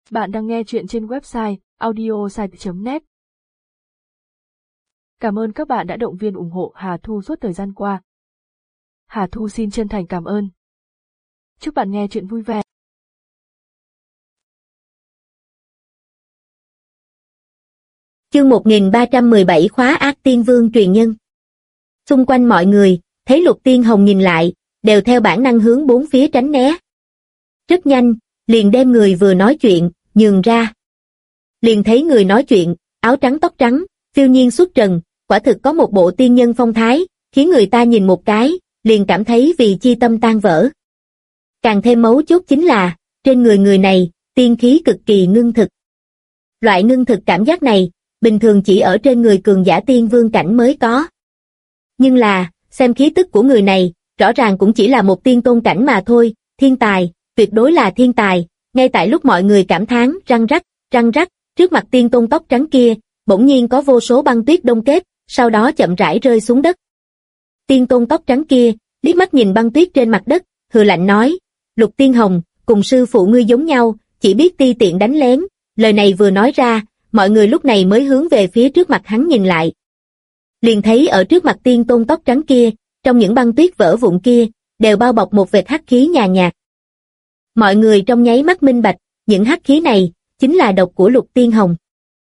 Bạn đang nghe chuyện trên website audiosite.net. Cảm ơn các bạn đã động viên ủng hộ Hà Thu suốt thời gian qua. Hà Thu xin chân thành cảm ơn. Chúc bạn nghe chuyện vui vẻ. Chương 1317 khóa ác tiên vương truyền nhân. Xung quanh mọi người, thấy Lục Tiên Hồng nhìn lại, đều theo bản năng hướng bốn phía tránh né. Rất nhanh, liền đem người vừa nói chuyện, nhường ra. Liền thấy người nói chuyện, áo trắng tóc trắng, phiêu nhiên xuất trần, quả thực có một bộ tiên nhân phong thái, khiến người ta nhìn một cái, liền cảm thấy vì chi tâm tan vỡ. Càng thêm mấu chốt chính là, trên người này, tiên khí cực kỳ ngưng thực. Loại ngưng thực cảm giác này, bình thường chỉ ở trên người cường giả tiên vương cảnh mới có. Nhưng là, xem khí tức của người này, rõ ràng cũng chỉ là một tiên tôn cảnh mà thôi, thiên tài, tuyệt đối là thiên tài. Ngay tại lúc mọi người cảm thán răng rắc, trước mặt tiên tôn tóc trắng kia, bỗng nhiên có vô số băng tuyết đông kết, sau đó chậm rãi rơi xuống đất. Tiên tôn tóc trắng kia, liếc mắt nhìn băng tuyết trên mặt đất, hừ lạnh nói, Lục Tiên Hồng, cùng sư phụ ngươi giống nhau, chỉ biết ti tiện đánh lén. Lời này vừa nói ra, mọi người lúc này mới hướng về phía trước mặt hắn nhìn lại. Liền thấy ở trước mặt tiên tôn tóc trắng kia, trong những băng tuyết vỡ vụn kia, đều bao bọc một vệt hắc khí nhàn nhạt. Mọi người trong nháy mắt minh bạch, những hắc khí này, chính là độc của Lục Tiên Hồng.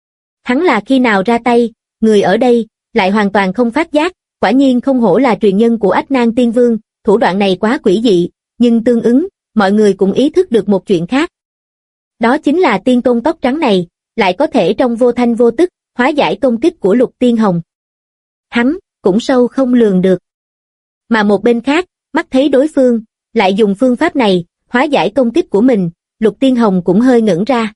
Hắn là khi nào ra tay, người ở đây, lại hoàn toàn không phát giác, quả nhiên không hổ là truyền nhân của Ách Nan Tiên Vương, thủ đoạn này quá quỷ dị, nhưng tương ứng, mọi người cũng ý thức được một chuyện khác. Đó chính là tiên tôn tóc trắng này, lại có thể trong vô thanh vô tức, hóa giải công kích của Lục Tiên Hồng. Hắn, cũng sâu không lường được. Mà một bên khác, mắt thấy đối phương, lại dùng phương pháp này, hóa giải công kích của mình, Lục Tiên Hồng cũng hơi ngẩn ra.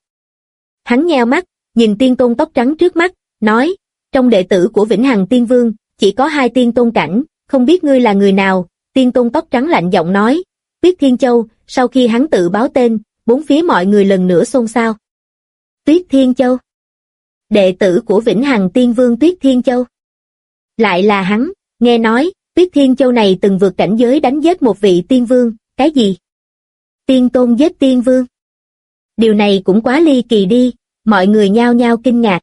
Hắn nheo mắt, nhìn tiên tôn tóc trắng trước mắt, nói, trong đệ tử của Vĩnh Hằng Tiên Vương, chỉ có 2 tiên tôn cảnh, không biết ngươi là người nào. Tiên tôn tóc trắng lạnh giọng nói, Tuyết Thiên Châu. Sau khi hắn tự báo tên, bốn phía mọi người lần nữa xôn xao. Tuyết Thiên Châu, đệ tử của Vĩnh Hằng Tiên Vương Tuyết Thiên Châu. Lại là hắn, nghe nói, Tuyết Thiên Châu này từng vượt cảnh giới đánh giết một vị tiên vương, cái gì? Tiên tôn giết tiên vương? Điều này cũng quá ly kỳ đi, mọi người nhao nhao kinh ngạc.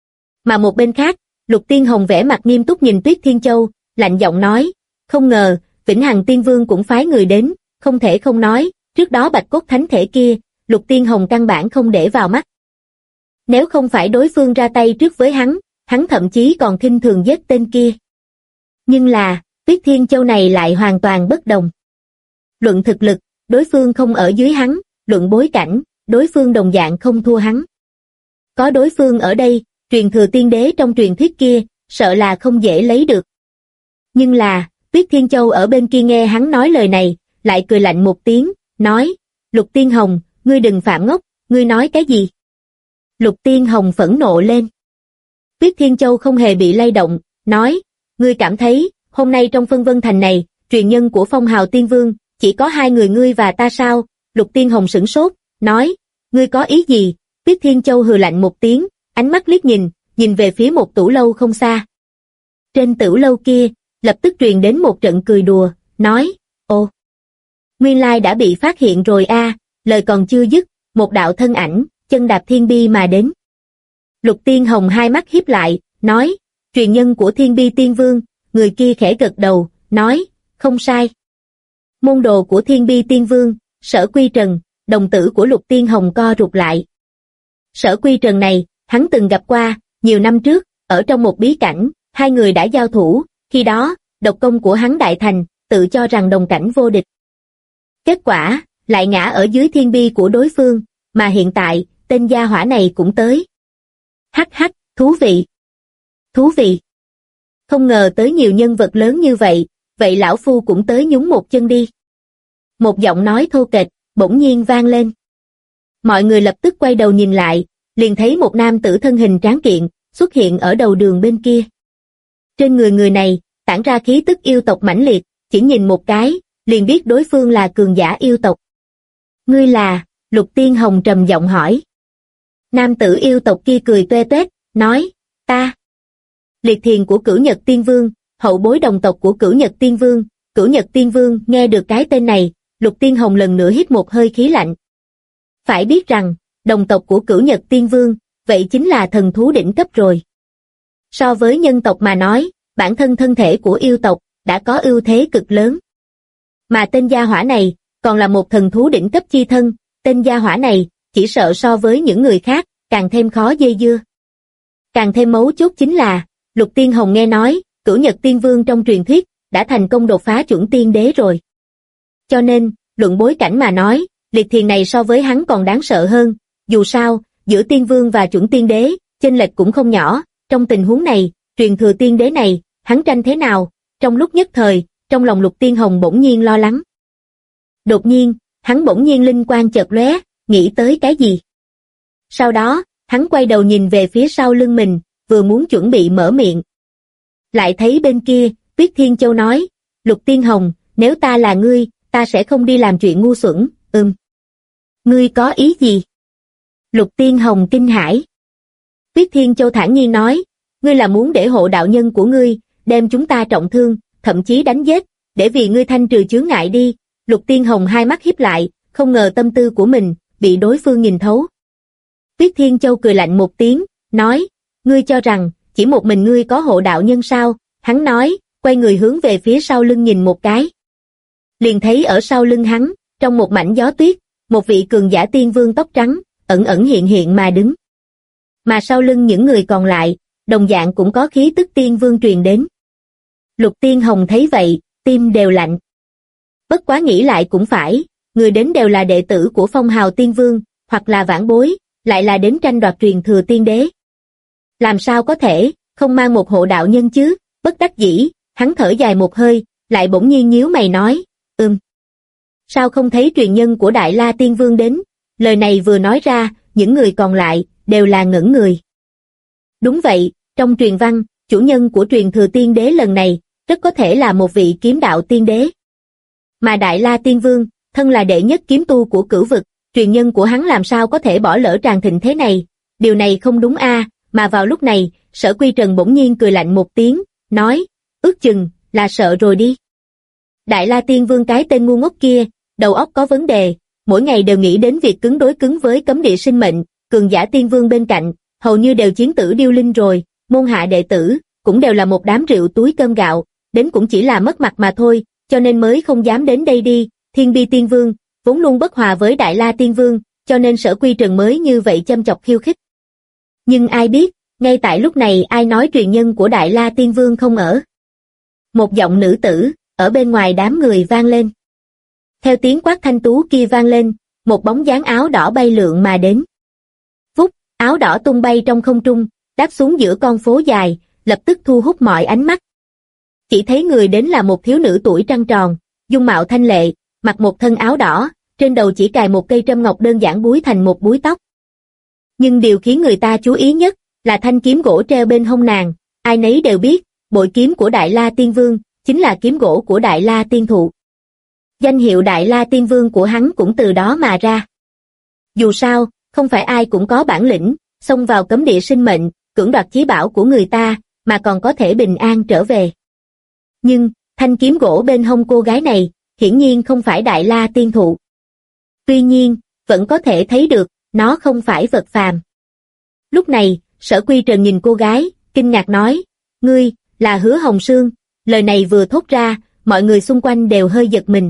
Mà một bên khác, Lục Tiên Hồng vẻ mặt nghiêm túc nhìn Tuyết Thiên Châu, lạnh giọng nói, không ngờ, Vĩnh Hằng Tiên Vương cũng phái người đến, không thể không nói, trước đó bạch cốt thánh thể kia, Lục Tiên Hồng căn bản không để vào mắt. Nếu không phải đối phương ra tay trước với hắn thậm chí còn khinh thường giết tên kia. Nhưng là, Tuyết Thiên Châu này lại hoàn toàn bất đồng. Luận thực lực, đối phương không ở dưới hắn, luận bối cảnh, đối phương đồng dạng không thua hắn. Có đối phương ở đây, truyền thừa tiên đế trong truyền thuyết kia, sợ là không dễ lấy được. Nhưng là, Tuyết Thiên Châu ở bên kia nghe hắn nói lời này, lại cười lạnh một tiếng, nói, Lục Tiên Hồng, ngươi đừng phạm ngốc, ngươi nói cái gì? Lục Tiên Hồng phẫn nộ lên. Tuyết Thiên Châu không hề bị lay động, nói, ngươi cảm thấy, hôm nay trong Phân Vân Thành này, truyền nhân của Phong Hào Tiên Vương, chỉ có 2 người ngươi và ta sao? Lục Tiên Hồng sửng sốt, nói, ngươi có ý gì? Tuyết Thiên Châu hừ lạnh một tiếng, ánh mắt liếc nhìn về phía một tửu lâu không xa. Trên tửu lâu kia, lập tức truyền đến một trận cười đùa, nói, ô, nguyên lai đã bị phát hiện rồi a. Lời còn chưa dứt, một đạo thân ảnh, chân đạp thiên bi mà đến. Lục Tiên Hồng hai mắt híp lại, nói, truyền nhân của Thiên Bi Tiên Vương. Người kia khẽ gật đầu, nói, không sai. Môn đồ của Thiên Bi Tiên Vương, Sở Quy Trần. Đồng tử của Lục Tiên Hồng co rụt lại. Sở Quy Trần này, hắn từng gặp qua, nhiều năm trước, ở trong một bí cảnh, 2 người đã giao thủ, khi đó, độc công của hắn đại thành, tự cho rằng đồng cảnh vô địch. Kết quả, lại ngã ở dưới thiên bi của đối phương, mà hiện tại, tên gia hỏa này cũng tới. Hắc hắc, thú vị. Thú vị. Không ngờ tới nhiều nhân vật lớn như vậy lão phu cũng tới nhúng một chân đi. Một giọng nói thô kệch, bỗng nhiên vang lên. Mọi người lập tức quay đầu nhìn lại, liền thấy một nam tử thân hình tráng kiện, xuất hiện ở đầu đường bên kia. Trên người này, tản ra khí tức yêu tộc mãnh liệt, chỉ nhìn một cái, liền biết đối phương là cường giả yêu tộc. Ngươi là? Lục Tiên Hồng trầm giọng hỏi. Nam tử yêu tộc kia cười toe toét, nói, ta. Liệt Thiền của Cửu Nhật Tiên Vương, hậu bối đồng tộc của Cửu Nhật Tiên Vương. Cửu Nhật Tiên Vương nghe được cái tên này, Lục Tiên Hồng lần nữa hít một hơi khí lạnh. Phải biết rằng, đồng tộc của Cửu Nhật Tiên Vương, vậy chính là thần thú đỉnh cấp rồi. So với nhân tộc mà nói, bản thân thân thể của yêu tộc đã có ưu thế cực lớn. Mà tên gia hỏa này còn là một thần thú đỉnh cấp chi thân, tên gia hỏa này chỉ sợ so với những người khác càng thêm khó dây dưa. Càng thêm mấu chốt chính là, Lục Tiên Hồng nghe nói, Cửu Nhật Tiên Vương trong truyền thuyết đã thành công đột phá chuẩn tiên đế rồi. Cho nên, luận bối cảnh mà nói, Liệt Thiền này so với hắn còn đáng sợ hơn, dù sao, giữa tiên vương và chuẩn tiên đế, chênh lệch cũng không nhỏ, trong tình huống này, truyền thừa tiên đế này, hắn tranh thế nào? Trong lúc nhất thời, trong lòng Lục Tiên Hồng bỗng nhiên lo lắng. Đột nhiên, hắn bỗng nhiên linh quang chợt lóe, nghĩ tới cái gì? Sau đó, hắn quay đầu nhìn về phía sau lưng mình, vừa muốn chuẩn bị mở miệng. Lại thấy bên kia, Tuyết Thiên Châu nói, Lục Tiên Hồng, nếu ta là ngươi, ta sẽ không đi làm chuyện ngu xuẩn, Ngươi có ý gì? Lục Tiên Hồng kinh hãi. Tuyết Thiên Châu thản nhiên nói, ngươi là muốn để hộ đạo nhân của ngươi, đem chúng ta trọng thương, thậm chí đánh giết, để vì ngươi thanh trừ chướng ngại đi. Lục Tiên Hồng hai mắt híp lại, không ngờ tâm tư của mình bị đối phương nhìn thấu. Tuyết Thiên Châu cười lạnh một tiếng, nói, ngươi cho rằng chỉ một mình ngươi có hộ đạo nhân sao? Hắn nói, quay người hướng về phía sau lưng nhìn một cái. Liền thấy ở sau lưng hắn, trong một mảnh gió tuyết, một vị cường giả tiên vương tóc trắng, ẩn ẩn hiện hiện mà đứng. Mà sau lưng những người còn lại, đồng dạng cũng có khí tức tiên vương truyền đến. Lục Tiên Hồng thấy vậy, tim đều lạnh. Bất quá nghĩ lại cũng phải, người đến đều là đệ tử của phong hào tiên vương, hoặc là vãn bối, lại là đến tranh đoạt truyền thừa tiên đế. Làm sao có thể, không mang một hộ đạo nhân chứ? Bất đắc dĩ, hắn thở dài một hơi, lại bỗng nhiên nhíu mày nói, sao không thấy truyền nhân của Đại La Tiên Vương đến? Lời này vừa nói ra, những người còn lại đều là ngẩn người. Đúng vậy, trong truyền văn, chủ nhân của truyền thừa tiên đế lần này rất có thể là một vị kiếm đạo tiên đế. Mà Đại La Tiên Vương, thân là đệ nhất kiếm tu của cửu vực, truyền nhân của hắn làm sao có thể bỏ lỡ tràng thịnh thế này? Điều này không đúng a. Mà vào lúc này, Sở Quy Trần bỗng nhiên cười lạnh một tiếng, nói, ước chừng là sợ rồi đi. Đại La Tiên Vương cái tên ngu ngốc kia, đầu óc có vấn đề, mỗi ngày đều nghĩ đến việc cứng đối cứng với cấm địa sinh mệnh, cường giả tiên vương bên cạnh, hầu như đều chiến tử điêu linh rồi, môn hạ đệ tử, cũng đều là một đám rượu túi cơm gạo, đến cũng chỉ là mất mặt mà thôi, cho nên mới không dám đến đây đi. Thiên Bi Tiên Vương, vốn luôn bất hòa với Đại La Tiên Vương, cho nên Sở Quy Trần mới như vậy châm chọc khiêu khích. Nhưng ai biết, ngay tại lúc này ai nói truyền nhân của Đại La Tiên Vương không ở. Một giọng nữ tử, ở bên ngoài đám người vang lên. Theo tiếng quát thanh tú kia vang lên, một bóng dáng áo đỏ bay lượn mà đến. Vút, áo đỏ tung bay trong không trung, đáp xuống giữa con phố dài, lập tức thu hút mọi ánh mắt. Chỉ thấy người đến là một thiếu nữ tuổi trăng tròn, dung mạo thanh lệ, mặc một thân áo đỏ, trên đầu chỉ cài một cây trâm ngọc đơn giản búi thành một búi tóc. Nhưng điều khiến người ta chú ý nhất là thanh kiếm gỗ treo bên hông nàng, ai nấy đều biết, bội kiếm của Đại La Tiên Vương chính là kiếm gỗ của Đại La Tiên Thụ. Danh hiệu Đại La Tiên Vương của hắn cũng từ đó mà ra. Dù sao, không phải ai cũng có bản lĩnh, xông vào cấm địa sinh mệnh, cưỡng đoạt chí bảo của người ta, mà còn có thể bình an trở về. Nhưng, thanh kiếm gỗ bên hông cô gái này, hiển nhiên không phải Đại La Tiên Thụ. Tuy nhiên, vẫn có thể thấy được, nó không phải vật phàm. Lúc này, Sở Quy Trần nhìn cô gái, kinh ngạc nói, ngươi, là Hứa Hồng Sương. Lời này vừa thốt ra, mọi người xung quanh đều hơi giật mình.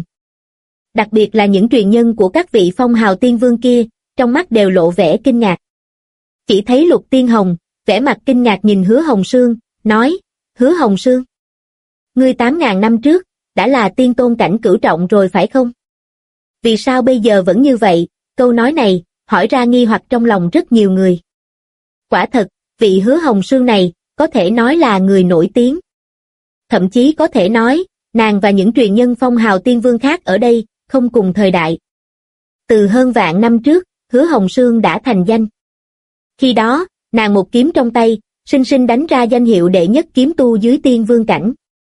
Đặc biệt là những truyền nhân của các vị phong hào tiên vương kia, trong mắt đều lộ vẻ kinh ngạc. Chỉ thấy Lục Tiên Hồng, vẻ mặt kinh ngạc nhìn Hứa Hồng Sương, nói, Hứa Hồng Sương, ngươi 8.000 năm trước, đã là tiên tôn cảnh cửu trọng rồi phải không? Vì sao bây giờ vẫn như vậy? Câu nói này, hỏi ra nghi hoặc trong lòng rất nhiều người. Quả thật, vị Hứa Hồng Sương này, có thể nói là người nổi tiếng. Thậm chí có thể nói, nàng và những truyền nhân phong hào tiên vương khác ở đây, không cùng thời đại. Từ hơn vạn năm trước, Hứa Hồng Sương đã thành danh. Khi đó, nàng một kiếm trong tay, sinh sinh đánh ra danh hiệu đệ nhất kiếm tu dưới tiên vương cảnh.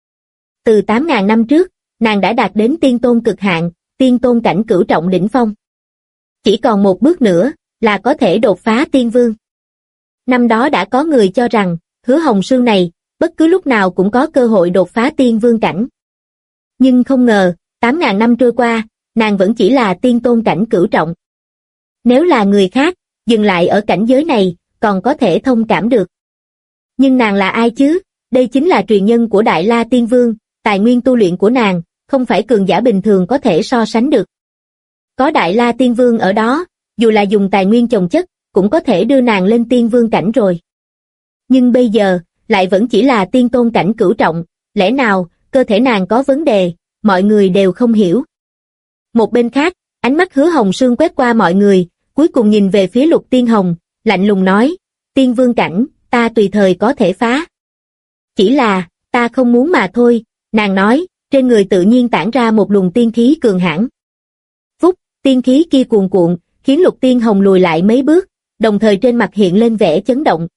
Từ 8.000 năm trước, nàng đã đạt đến tiên tôn cực hạn, tiên tôn cảnh cửu trọng đỉnh phong. Chỉ còn một bước nữa, là có thể đột phá tiên vương. Năm đó đã có người cho rằng, Hứa Hồng Sương này, bất cứ lúc nào cũng có cơ hội đột phá tiên vương cảnh. Nhưng không ngờ, 8.000 năm trôi qua, nàng vẫn chỉ là tiên tôn cảnh cửu trọng. Nếu là người khác, dừng lại ở cảnh giới này, còn có thể thông cảm được. Nhưng nàng là ai chứ? Đây chính là truyền nhân của Đại La Tiên Vương, tài nguyên tu luyện của nàng, không phải cường giả bình thường có thể so sánh được. Có Đại La Tiên Vương ở đó, dù là dùng tài nguyên chồng chất, cũng có thể đưa nàng lên tiên vương cảnh rồi. Nhưng bây giờ, lại vẫn chỉ là tiên tôn cảnh cửu trọng, lẽ nào, cơ thể nàng có vấn đề, mọi người đều không hiểu. Một bên khác, ánh mắt Hứa Hồng Sương quét qua mọi người, cuối cùng nhìn về phía Lục Tiên Hồng, lạnh lùng nói, tiên vương cảnh, ta tùy thời có thể phá. Chỉ là, ta không muốn mà thôi, nàng nói, trên người tự nhiên tản ra một luồng tiên khí cường hãn. Phúc, tiên khí kia cuồn cuộn, khiến Lục Tiên Hồng lùi lại mấy bước, đồng thời trên mặt hiện lên vẻ chấn động.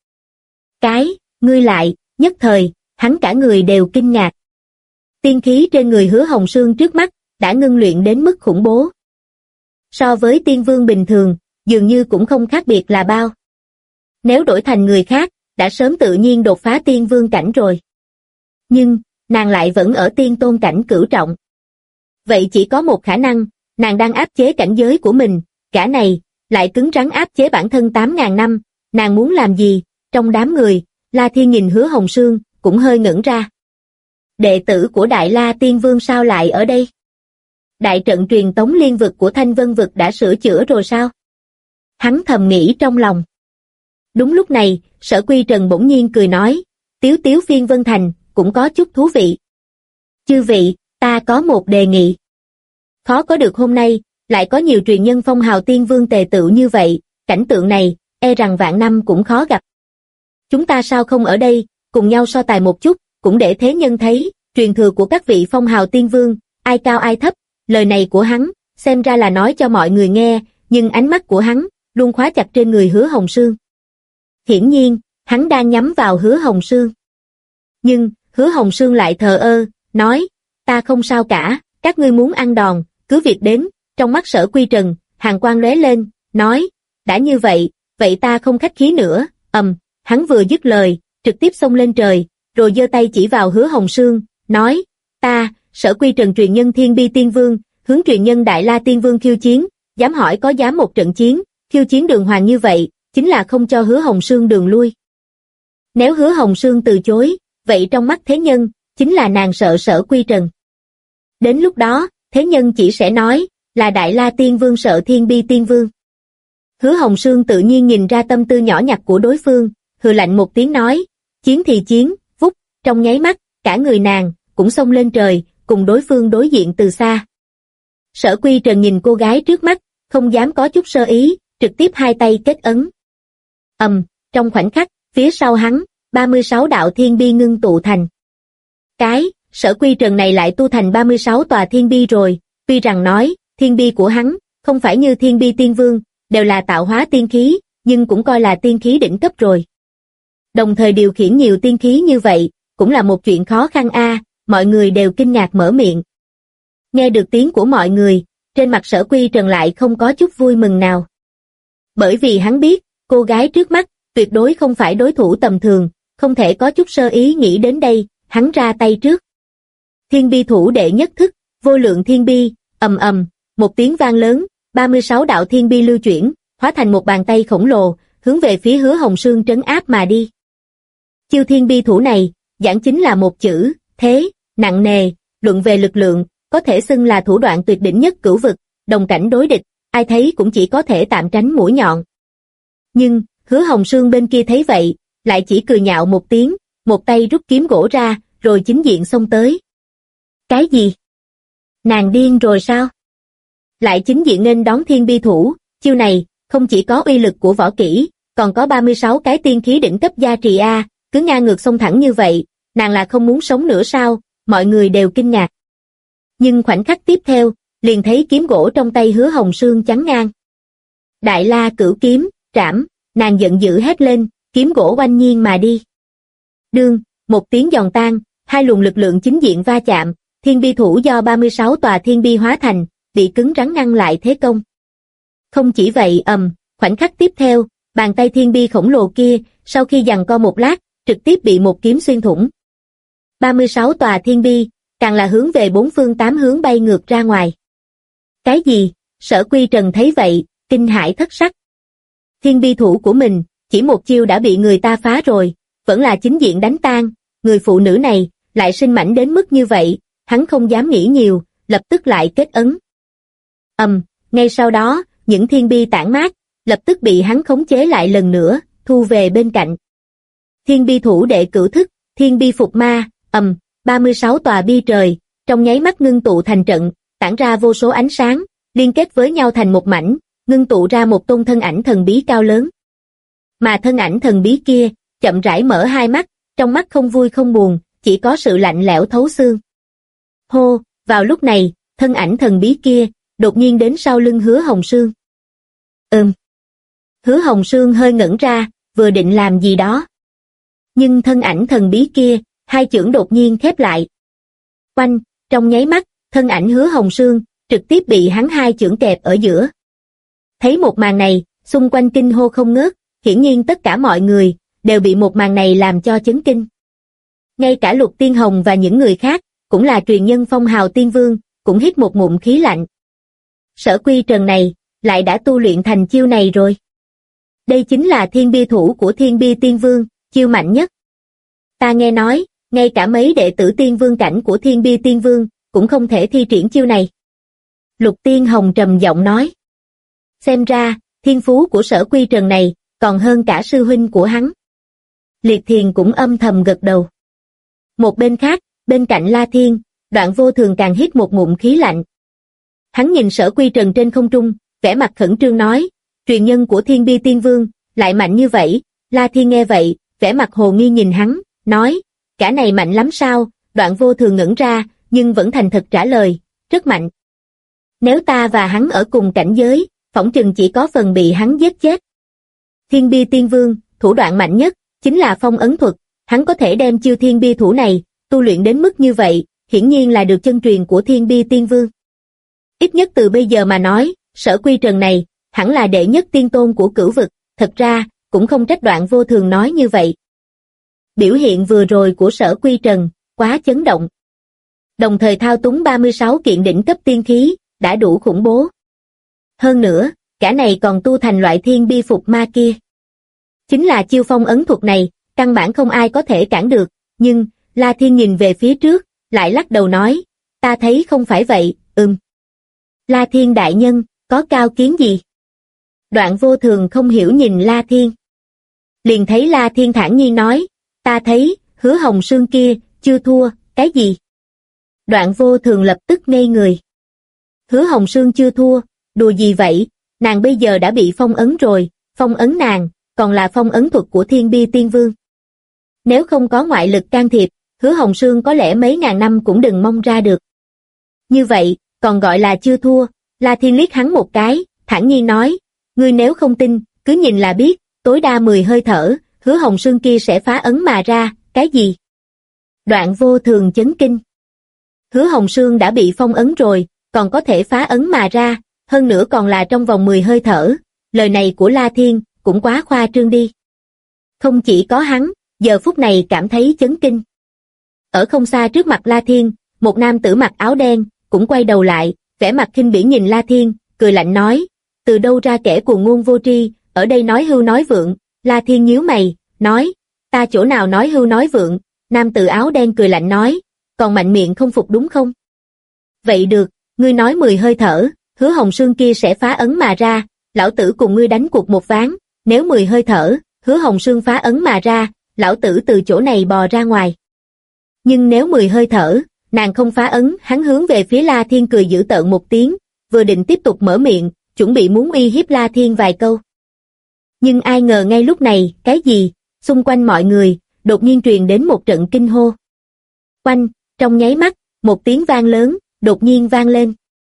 Ngươi lại, nhất thời, hắn cả người đều kinh ngạc. Tiên khí trên người Hứa Hồng Sương trước mắt, đã ngưng luyện đến mức khủng bố. So với tiên vương bình thường, dường như cũng không khác biệt là bao. Nếu đổi thành người khác, đã sớm tự nhiên đột phá tiên vương cảnh rồi. Nhưng, nàng lại vẫn ở tiên tôn cảnh cửu trọng. Vậy chỉ có một khả năng, nàng đang áp chế cảnh giới của mình, gã này, lại cứng rắn áp chế bản thân 8.000 năm, nàng muốn làm gì? Trong đám người, La Thiên nhìn Hứa Hồng Sương, cũng hơi ngẩn ra. Đệ tử của Đại La Tiên Vương sao lại ở đây? Đại trận truyền tống liên vực của Thanh Vân vực đã sửa chữa rồi sao? Hắn thầm nghĩ trong lòng. Đúng lúc này, Sở Quy Trần bỗng nhiên cười nói, Tiếu Tiếu Phiên Vân Thành, cũng có chút thú vị. Chư vị, ta có một đề nghị. Khó có được hôm nay, lại có nhiều truyền nhân phong hào tiên vương tề tựu như vậy, cảnh tượng này, e rằng vạn năm cũng khó gặp. Chúng ta sao không ở đây, cùng nhau so tài một chút, cũng để thế nhân thấy, truyền thừa của các vị phong hào tiên vương, ai cao ai thấp, lời này của hắn, xem ra là nói cho mọi người nghe, nhưng ánh mắt của hắn, luôn khóa chặt trên người Hứa Hồng Sương. Hiển nhiên, hắn đang nhắm vào Hứa Hồng Sương. Nhưng, Hứa Hồng Sương lại thờ ơ, nói, ta không sao cả, các ngươi muốn ăn đòn, cứ việc đến, trong mắt Sở Quy Trần, hàn quang lóe lên, nói, đã như vậy, vậy ta không khách khí nữa, hắn vừa dứt lời, trực tiếp xông lên trời, rồi giơ tay chỉ vào Hứa Hồng Sương, nói, ta, Sở Quy Trần truyền nhân Thiên Bi Tiên Vương, hướng truyền nhân Đại La Tiên Vương khiêu chiến, dám hỏi có dám một trận chiến, khiêu chiến đường hoàng như vậy, chính là không cho Hứa Hồng Sương đường lui. Nếu Hứa Hồng Sương từ chối, vậy trong mắt thế nhân, chính là nàng sợ Sở Quy Trần. Đến lúc đó, thế nhân chỉ sẽ nói, là Đại La Tiên Vương sợ Thiên Bi Tiên Vương. Hứa Hồng Sương tự nhiên nhìn ra tâm tư nhỏ nhặt của đối phương, hừ lạnh một tiếng nói, chiến thì chiến, vút, trong nháy mắt, cả người nàng, cũng xông lên trời, cùng đối phương đối diện từ xa. Sở Quy Trần nhìn cô gái trước mắt, không dám có chút sơ ý, trực tiếp hai tay kết ấn. Trong khoảnh khắc, phía sau hắn, 36 đạo thiên bi ngưng tụ thành. Sở Quy Trần này lại tu thành 36 tòa thiên bi rồi, tuy rằng nói, thiên bi của hắn, không phải như Thiên Bi Tiên Vương, đều là tạo hóa tiên khí, nhưng cũng coi là tiên khí đỉnh cấp rồi. Đồng thời điều khiển nhiều tiên khí như vậy, cũng là một chuyện khó khăn mọi người đều kinh ngạc mở miệng. Nghe được tiếng của mọi người, trên mặt Sở Quy Trần lại không có chút vui mừng nào. Bởi vì hắn biết, cô gái trước mắt, tuyệt đối không phải đối thủ tầm thường, không thể có chút sơ ý nghĩ đến đây, hắn ra tay trước. Thiên bi thủ đệ nhất thức, vô lượng thiên bi, một tiếng vang lớn, 36 đạo thiên bi lưu chuyển, hóa thành một bàn tay khổng lồ, hướng về phía Hứa Hồng Sương trấn áp mà đi. Chiêu thiên bi thủ này, giảng chính là một chữ, thế, nặng nề, luận về lực lượng, có thể xưng là thủ đoạn tuyệt đỉnh nhất cửu vực, đồng cảnh đối địch, ai thấy cũng chỉ có thể tạm tránh mũi nhọn. Nhưng, Hứa Hồng Sương bên kia thấy vậy, lại chỉ cười nhạo một tiếng, một tay rút kiếm gỗ ra, rồi chính diện xông tới. Cái gì? Nàng điên rồi sao? Lại chính diện nghênh đón thiên bi thủ, chiêu này, không chỉ có uy lực của võ kỹ, còn có 36 cái tiên khí đỉnh cấp gia trì cứ ngang ngược xông thẳng như vậy, nàng là không muốn sống nữa sao? Mọi người đều kinh ngạc. Nhưng khoảnh khắc tiếp theo, liền thấy kiếm gỗ trong tay Hứa Hồng Sương chắn ngang. Đại La Cửu Kiếm, trảm, nàng giận dữ hét lên, kiếm gỗ oanh nhiên mà đi. Đương, một tiếng giòn tan, hai luồng lực lượng chính diện va chạm, thiên bi thủ do 36 tòa thiên bi hóa thành, bị cứng rắn ngăn lại thế công. Không chỉ vậy, khoảnh khắc tiếp theo, bàn tay thiên bi khổng lồ kia, sau khi giằng co một lát, trực tiếp bị một kiếm xuyên thủng. 36 tòa thiên bi, càng là hướng về bốn phương tám hướng bay ngược ra ngoài. Cái gì? Sở Quy Trần thấy vậy, kinh hãi thất sắc. Thiên bi thủ của mình, chỉ một chiêu đã bị người ta phá rồi, vẫn là chính diện đánh tan, người phụ nữ này, lại sinh mảnh đến mức như vậy, hắn không dám nghĩ nhiều, lập tức lại kết ấn. Ngay sau đó, những thiên bi tản mát, lập tức bị hắn khống chế lại lần nữa, thu về bên cạnh. Thiên bi thủ đệ cửu thức, thiên bi phục ma, 36 tòa bi trời, trong nháy mắt ngưng tụ thành trận, tản ra vô số ánh sáng, liên kết với nhau thành một mảnh, ngưng tụ ra một tôn thân ảnh thần bí cao lớn. Mà thân ảnh thần bí kia, chậm rãi mở hai mắt, trong mắt không vui không buồn, chỉ có sự lạnh lẽo thấu xương. Hô, vào lúc này, thân ảnh thần bí kia, đột nhiên đến sau lưng Hứa Hồng Sương. Hứa Hồng Sương hơi ngẩn ra, vừa định làm gì đó. Nhưng thân ảnh thần bí kia, hai chưởng đột nhiên khép lại. Oanh, trong nháy mắt, thân ảnh Hứa Hồng Sương, trực tiếp bị hắn hai chưởng kẹp ở giữa. Thấy một màn này, xung quanh kinh hô không ngớt, hiển nhiên tất cả mọi người, đều bị một màn này làm cho chấn kinh. Ngay cả Lục Tiên Hồng và những người khác, cũng là truyền nhân phong hào tiên vương, cũng hít một ngụm khí lạnh. Sở Quy Trần này, lại đã tu luyện thành chiêu này rồi. Đây chính là thiên bi thủ của thiên bi tiên vương, chiêu mạnh nhất. Ta nghe nói, ngay cả mấy đệ tử tiên vương cảnh của thiên bi tiên vương, cũng không thể thi triển chiêu này. Lục Tiên Hồng trầm giọng nói. Xem ra, thiên phú của Sở Quy Trần này, còn hơn cả sư huynh của hắn. Liệt Thiền cũng âm thầm gật đầu. Một bên khác, bên cạnh La Thiên, Đoạn Vô Thường càng hít một ngụm khí lạnh. Hắn nhìn Sở Quy Trần trên không trung, vẻ mặt khẩn trương nói, truyền nhân của thiên bi tiên vương, lại mạnh như vậy. La Thiên nghe vậy, vẻ mặt hồ nghi nhìn hắn, nói, cả này mạnh lắm sao? Đoạn Vô Thường ngẩn ra, nhưng vẫn thành thật trả lời, rất mạnh. Nếu ta và hắn ở cùng cảnh giới, phỏng chừng chỉ có phần bị hắn giết chết. Thiên bi tiên vương, thủ đoạn mạnh nhất, chính là phong ấn thuật, hắn có thể đem chiêu thiên bi thủ này, tu luyện đến mức như vậy, hiển nhiên là được chân truyền của thiên bi tiên vương. Ít nhất từ bây giờ mà nói, Sở Quy Trần này, hẳn là đệ nhất tiên tôn của cửu vực, thật ra, cũng không trách Đoạn Vô Thường nói như vậy. Biểu hiện vừa rồi của Sở Quy Trần, quá chấn động. Đồng thời thao túng 36 kiện đỉnh cấp tiên khí, đã đủ khủng bố. Hơn nữa, cả này còn tu thành loại thiên bi phục ma kia. Chính là chiêu phong ấn thuật này, căn bản không ai có thể cản được, nhưng, La Thiên nhìn về phía trước, lại lắc đầu nói, ta thấy không phải vậy, La Thiên đại nhân, có cao kiến gì? Đoạn Vô Thường không hiểu nhìn La Thiên. Liền thấy La Thiên thản nhiên nói, ta thấy, Hứa Hồng Sương kia, chưa thua, cái gì? Đoạn Vô Thường lập tức ngây người. Hứa Hồng Sương chưa thua, đùa gì vậy, nàng bây giờ đã bị phong ấn rồi, phong ấn nàng, còn là phong ấn thuật của thiên bi tiên vương. Nếu không có ngoại lực can thiệp, Hứa Hồng Sương có lẽ mấy ngàn năm cũng đừng mong ra được. Như vậy, còn gọi là chưa thua. La Thiên liếc hắn một cái, thản nhiên nói, ngươi nếu không tin, cứ nhìn là biết, tối đa 10 hơi thở, Hứa Hồng Sương kia sẽ phá ấn mà ra, cái gì? Đoạn Vô Thường chấn kinh. Hứa Hồng Sương đã bị phong ấn rồi, còn có thể phá ấn mà ra, hơn nữa còn là trong vòng 10 hơi thở, lời này của La Thiên, cũng quá khoa trương đi. Không chỉ có hắn, giờ phút này cảm thấy chấn kinh. Ở không xa trước mặt La Thiên, một nam tử mặc áo đen, cũng quay đầu lại, vẻ mặt khinh bỉ nhìn La Thiên, cười lạnh nói, từ đâu ra kẻ cuồng ngôn vô tri, ở đây nói hưu nói vượng. La Thiên nhíu mày, nói, ta chỗ nào nói hưu nói vượng? Nam tử áo đen cười lạnh nói, còn mạnh miệng không phục đúng không? Vậy được, ngươi nói 10 hơi thở, Hứa Hồng Sương kia sẽ phá ấn mà ra, lão tử cùng ngươi đánh cuộc một ván, nếu 10 hơi thở, Hứa Hồng Sương phá ấn mà ra, lão tử từ chỗ này bò ra ngoài. Nhưng nếu 10 hơi thở, nàng không phá ấn, hắn hướng về phía La Thiên cười dữ tợn một tiếng, vừa định tiếp tục mở miệng, chuẩn bị muốn uy hiếp La Thiên vài câu. Nhưng ai ngờ ngay lúc này, cái gì, xung quanh mọi người, đột nhiên truyền đến một trận kinh hô. Oanh, trong nháy mắt, một tiếng vang lớn, đột nhiên vang lên.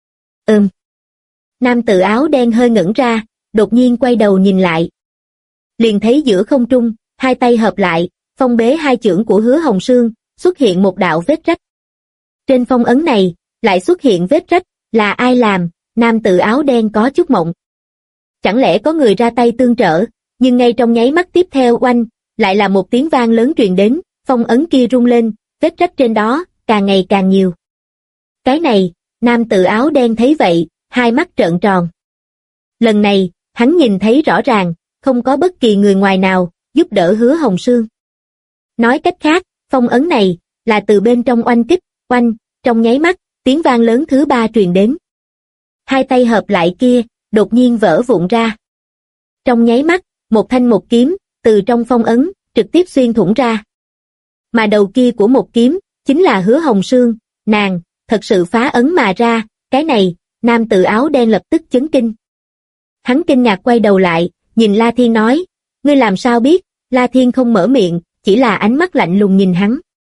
Nam tử áo đen hơi ngẩn ra, đột nhiên quay đầu nhìn lại. Liền thấy giữa không trung, hai tay hợp lại, phong bế hai chưởng của Hứa Hồng Sương, xuất hiện một đạo vết rách. Trên phong ấn này, lại xuất hiện vết rách, là ai làm? Nam tử áo đen có chút mộng. Chẳng lẽ có người ra tay tương trợ, nhưng ngay trong nháy mắt tiếp theo oanh, lại là một tiếng vang lớn truyền đến, phong ấn kia rung lên, vết rách trên đó, càng ngày càng nhiều. Cái này, nam tử áo đen thấy vậy, hai mắt trợn tròn. Lần này, hắn nhìn thấy rõ ràng, không có bất kỳ người ngoài nào giúp đỡ Hứa Hồng Sương. Nói cách khác, phong ấn này là từ bên trong oanh kích, oanh, trong nháy mắt, tiếng vang lớn thứ ba truyền đến. Hai tay hợp lại kia, đột nhiên vỡ vụn ra. Trong nháy mắt, một thanh một kiếm, từ trong phong ấn, trực tiếp xuyên thủng ra. Mà đầu kia của một kiếm, chính là Hứa Hồng Sương, nàng, thật sự phá ấn mà ra, cái này, nam tử áo đen lập tức chấn kinh. Hắn kinh ngạc quay đầu lại, nhìn La Thiên nói, ngươi làm sao biết? La Thiên không mở miệng, chỉ là ánh mắt lạnh lùng nhìn hắn.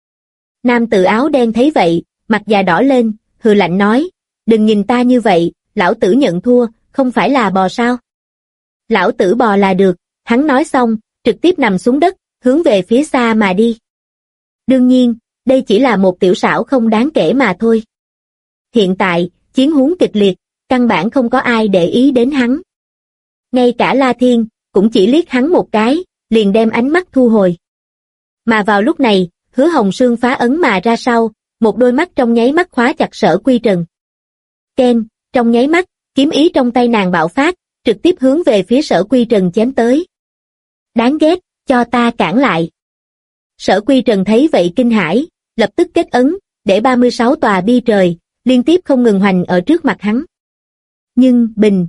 Nam tử áo đen thấy vậy, mặt già đỏ lên, hừ lạnh nói, đừng nhìn ta như vậy, lão tử nhận thua, không phải là bò sao? Lão tử bò là được, hắn nói xong, trực tiếp nằm xuống đất, hướng về phía xa mà đi. Đương nhiên, đây chỉ là một tiểu xảo không đáng kể mà thôi. Hiện tại, chiến huống kịch liệt, căn bản không có ai để ý đến hắn. Ngay cả La Thiên, cũng chỉ liếc hắn một cái, liền đem ánh mắt thu hồi. Mà vào lúc này, Hứa Hồng Sương phá ấn mà ra sau, một đôi mắt trong nháy mắt khóa chặt Sở Quy Trần. Ken, trong nháy mắt, kiếm ý trong tay nàng bạo phát, trực tiếp hướng về phía Sở Quy Trần chém tới. Đáng ghét, cho ta cản lại. Sở Quy Trần thấy vậy kinh hãi, lập tức kết ấn, để 36 tòa bi trời, liên tiếp không ngừng hoành ở trước mặt hắn. Nhưng,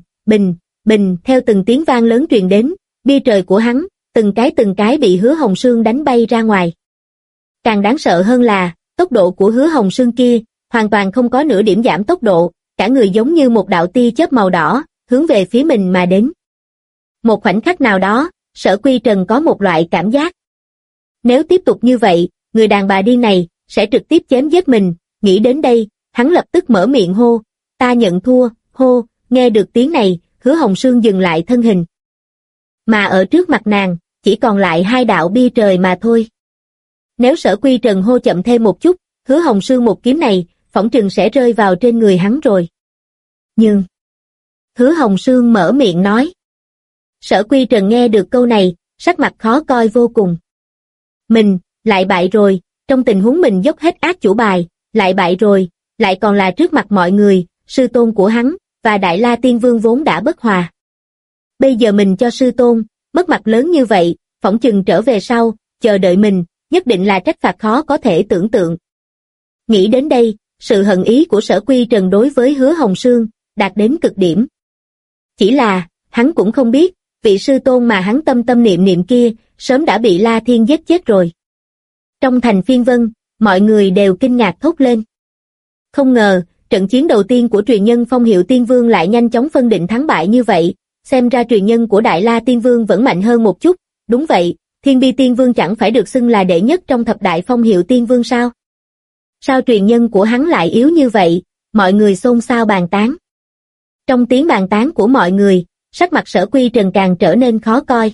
bình, theo từng tiếng vang lớn truyền đến, bi trời của hắn, từng cái bị Hứa Hồng Sương đánh bay ra ngoài. Càng đáng sợ hơn là, tốc độ của Hứa Hồng Sương kia, hoàn toàn không có nửa điểm giảm tốc độ, cả người giống như một đạo tia chớp màu đỏ, hướng về phía mình mà đến. Một khoảnh khắc nào đó, Sở Quy Trần có một loại cảm giác. Nếu tiếp tục như vậy, người đàn bà điên này, sẽ trực tiếp chém giết mình, nghĩ đến đây, hắn lập tức mở miệng hô, ta nhận thua, hô, nghe được tiếng này, Hứa Hồng Sương dừng lại thân hình. Mà ở trước mặt nàng, chỉ còn lại hai đạo bi trời mà thôi. Nếu Sở Quy Trần hô chậm thêm một chút, Hứa Hồng Sương một kiếm này, phỏng chừng sẽ rơi vào trên người hắn rồi. Nhưng, Hứa Hồng Sương mở miệng nói. Sở Quy Trần nghe được câu này, sắc mặt khó coi vô cùng. Mình, lại bại rồi, trong tình huống mình dốc hết át chủ bài, lại bại rồi, lại còn là trước mặt mọi người, sư tôn của hắn, và Đại La Tiên Vương vốn đã bất hòa. Bây giờ mình cho sư tôn, mất mặt lớn như vậy, phỏng chừng trở về sau, chờ đợi mình, nhất định là trách phạt khó có thể tưởng tượng. Nghĩ đến đây, sự hận ý của Sở Quy Trần đối với Hứa Hồng Sương, đạt đến cực điểm. Chỉ là, hắn cũng không biết, vị sư tôn mà hắn tâm niệm kia, sớm đã bị La Thiên giết chết rồi. Trong thành Phiên Vân, mọi người đều kinh ngạc thốt lên. Không ngờ, trận chiến đầu tiên của truyền nhân Phong Hiệu Tiên Vương lại nhanh chóng phân định thắng bại như vậy, xem ra truyền nhân của Đại La Tiên Vương vẫn mạnh hơn một chút, đúng vậy, Thiên Bi Tiên Vương chẳng phải được xưng là đệ nhất trong thập đại Phong Hiệu Tiên Vương sao? Sao truyền nhân của hắn lại yếu như vậy, mọi người xôn xao bàn tán. Trong tiếng bàn tán của mọi người, sắc mặt Sở Quy Trần càng trở nên khó coi.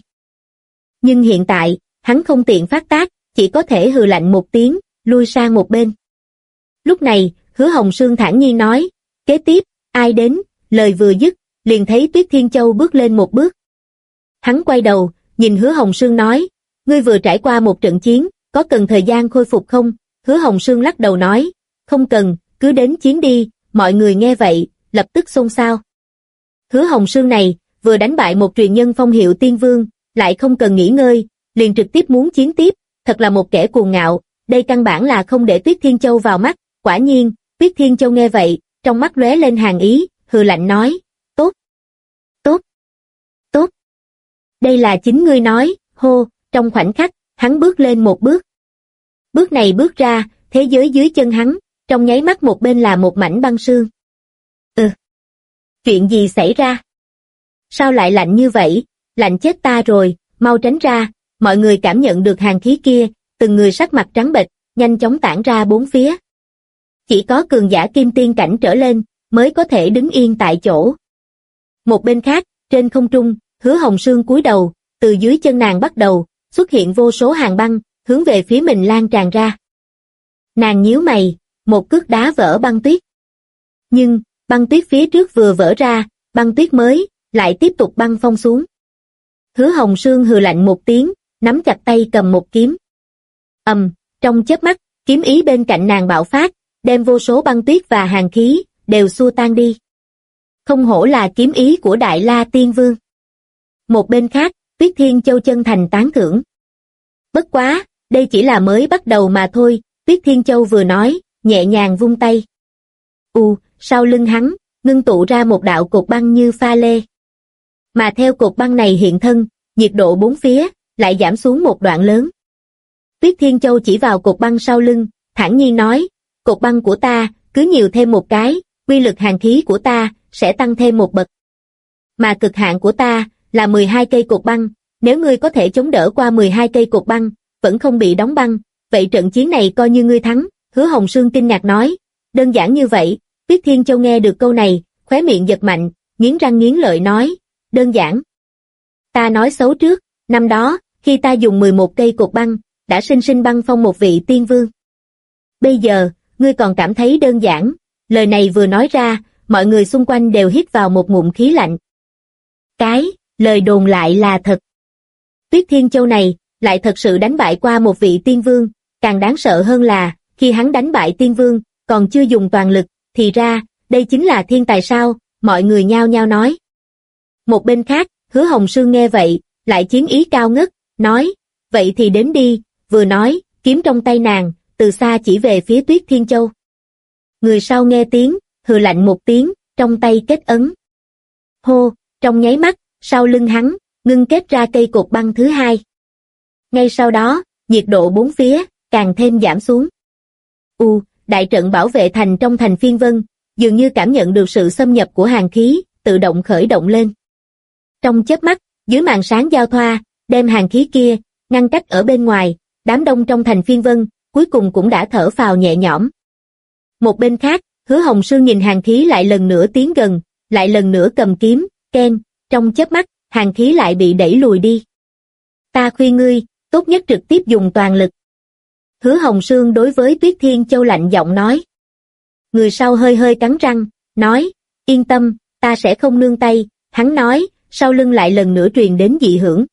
Nhưng hiện tại, hắn không tiện phát tác, chỉ có thể hừ lạnh một tiếng, lui sang một bên. Lúc này, Hứa Hồng Sương thản nhiên nói, kế tiếp, ai đến, lời vừa dứt, liền thấy Tuyết Thiên Châu bước lên một bước. Hắn quay đầu, nhìn Hứa Hồng Sương nói, ngươi vừa trải qua một trận chiến, có cần thời gian khôi phục không? Hứa Hồng Sương lắc đầu nói, không cần, cứ đến chiến đi, mọi người nghe vậy, lập tức xôn xao. Hứa Hồng Sương này, vừa đánh bại một truyền nhân Phong Hiệu Tiên Vương, lại không cần nghỉ ngơi, liền trực tiếp muốn chiến tiếp, thật là một kẻ cuồng ngạo, đây căn bản là không để Tuyết Thiên Châu vào mắt, quả nhiên, Tuyết Thiên Châu nghe vậy, trong mắt lóe lên hàn ý, hừ lạnh nói, tốt, tốt, tốt. Đây là chính ngươi nói, hô, trong khoảnh khắc, hắn bước lên một bước. Bước này bước ra, thế giới dưới chân hắn, trong nháy mắt một bên là một mảnh băng sương. Chuyện gì xảy ra? Sao lại lạnh như vậy? Lạnh chết ta rồi, mau tránh ra, mọi người cảm nhận được hàn khí kia, từng người sắc mặt trắng bệch, nhanh chóng tản ra bốn phía. Chỉ có cường giả kim tiên cảnh trở lên, mới có thể đứng yên tại chỗ. Một bên khác, trên không trung, Hứa Hồng Sương cúi đầu, từ dưới chân nàng bắt đầu, xuất hiện vô số hàng băng, hướng về phía mình lan tràn ra. Nàng nhíu mày, một cước đá vỡ băng tuyết. Nhưng, băng tuyết phía trước vừa vỡ ra, băng tuyết mới, lại tiếp tục băng phong xuống. Hứa Hồng Sương hừ lạnh một tiếng, nắm chặt tay cầm một kiếm. Trong chớp mắt, kiếm ý bên cạnh nàng bạo phát, đem vô số băng tuyết và hàn khí, đều xua tan đi. Không hổ là kiếm ý của Đại La Tiên Vương. Một bên khác, Tuyết Thiên Châu chân thành tán thưởng. Bất quá, đây chỉ là mới bắt đầu mà thôi, Tuyết Thiên Châu vừa nói, nhẹ nhàng vung tay. Sau lưng hắn, ngưng tụ ra một đạo cột băng như pha lê. Mà theo cột băng này hiện thân, nhiệt độ bốn phía, lại giảm xuống một đoạn lớn. Tuyết Thiên Châu chỉ vào cột băng sau lưng, thản nhiên nói, cột băng của ta, cứ nhiều thêm một cái, uy lực hàn khí của ta, sẽ tăng thêm một bậc. Mà cực hạn của ta, là 12 cây cột băng, nếu ngươi có thể chống đỡ qua 12 cây cột băng, vẫn không bị đóng băng, vậy trận chiến này coi như ngươi thắng, Hứa Hồng Sương kinh ngạc nói, đơn giản như vậy. Tuyết Thiên Châu nghe được câu này, khóe miệng giật mạnh, nghiến răng nghiến lợi nói, đơn giản. Ta nói xấu trước, năm đó, khi ta dùng 11 cây cột băng, đã sinh sinh băng phong một vị tiên vương. Bây giờ, ngươi còn cảm thấy đơn giản, lời này vừa nói ra, mọi người xung quanh đều hít vào một ngụm khí lạnh. Lời đồn lại là thật. Tuyết Thiên Châu này, lại thật sự đánh bại qua một vị tiên vương, càng đáng sợ hơn là, khi hắn đánh bại tiên vương, còn chưa dùng toàn lực, thì ra, đây chính là thiên tài sao, mọi người nhao nhao nói. Một bên khác, Hứa Hồng Sương nghe vậy, lại chiến ý cao ngất, nói, vậy thì đến đi, vừa nói, kiếm trong tay nàng, từ xa chỉ về phía Tuyết Thiên Châu. Người sau nghe tiếng, hừ lạnh một tiếng, trong tay kết ấn. Hô, trong nháy mắt, sau lưng hắn, ngưng kết ra cây cột băng thứ hai. Ngay sau đó, nhiệt độ bốn phía, càng thêm giảm xuống. Đại trận bảo vệ thành trong thành Phiên Vân, dường như cảm nhận được sự xâm nhập của hàn khí, tự động khởi động lên. Trong chớp mắt, dưới màn sáng giao thoa, đem hàn khí kia, ngăn cách ở bên ngoài, đám đông trong thành Phiên Vân, cuối cùng cũng đã thở phào nhẹ nhõm. Một bên khác, Hứa Hồng Sương nhìn hàn khí lại lần nữa tiến gần, lại lần nữa cầm kiếm, keng, trong chớp mắt, hàn khí lại bị đẩy lùi đi. Ta khuyên ngươi, tốt nhất trực tiếp dùng toàn lực. Hứa Hồng Sương đối với Tuyết Thiên Châu lạnh giọng nói. Người sau hơi hơi cắn răng, nói, yên tâm, ta sẽ không nương tay, hắn nói, sau lưng lại lần nữa truyền đến dị hưởng.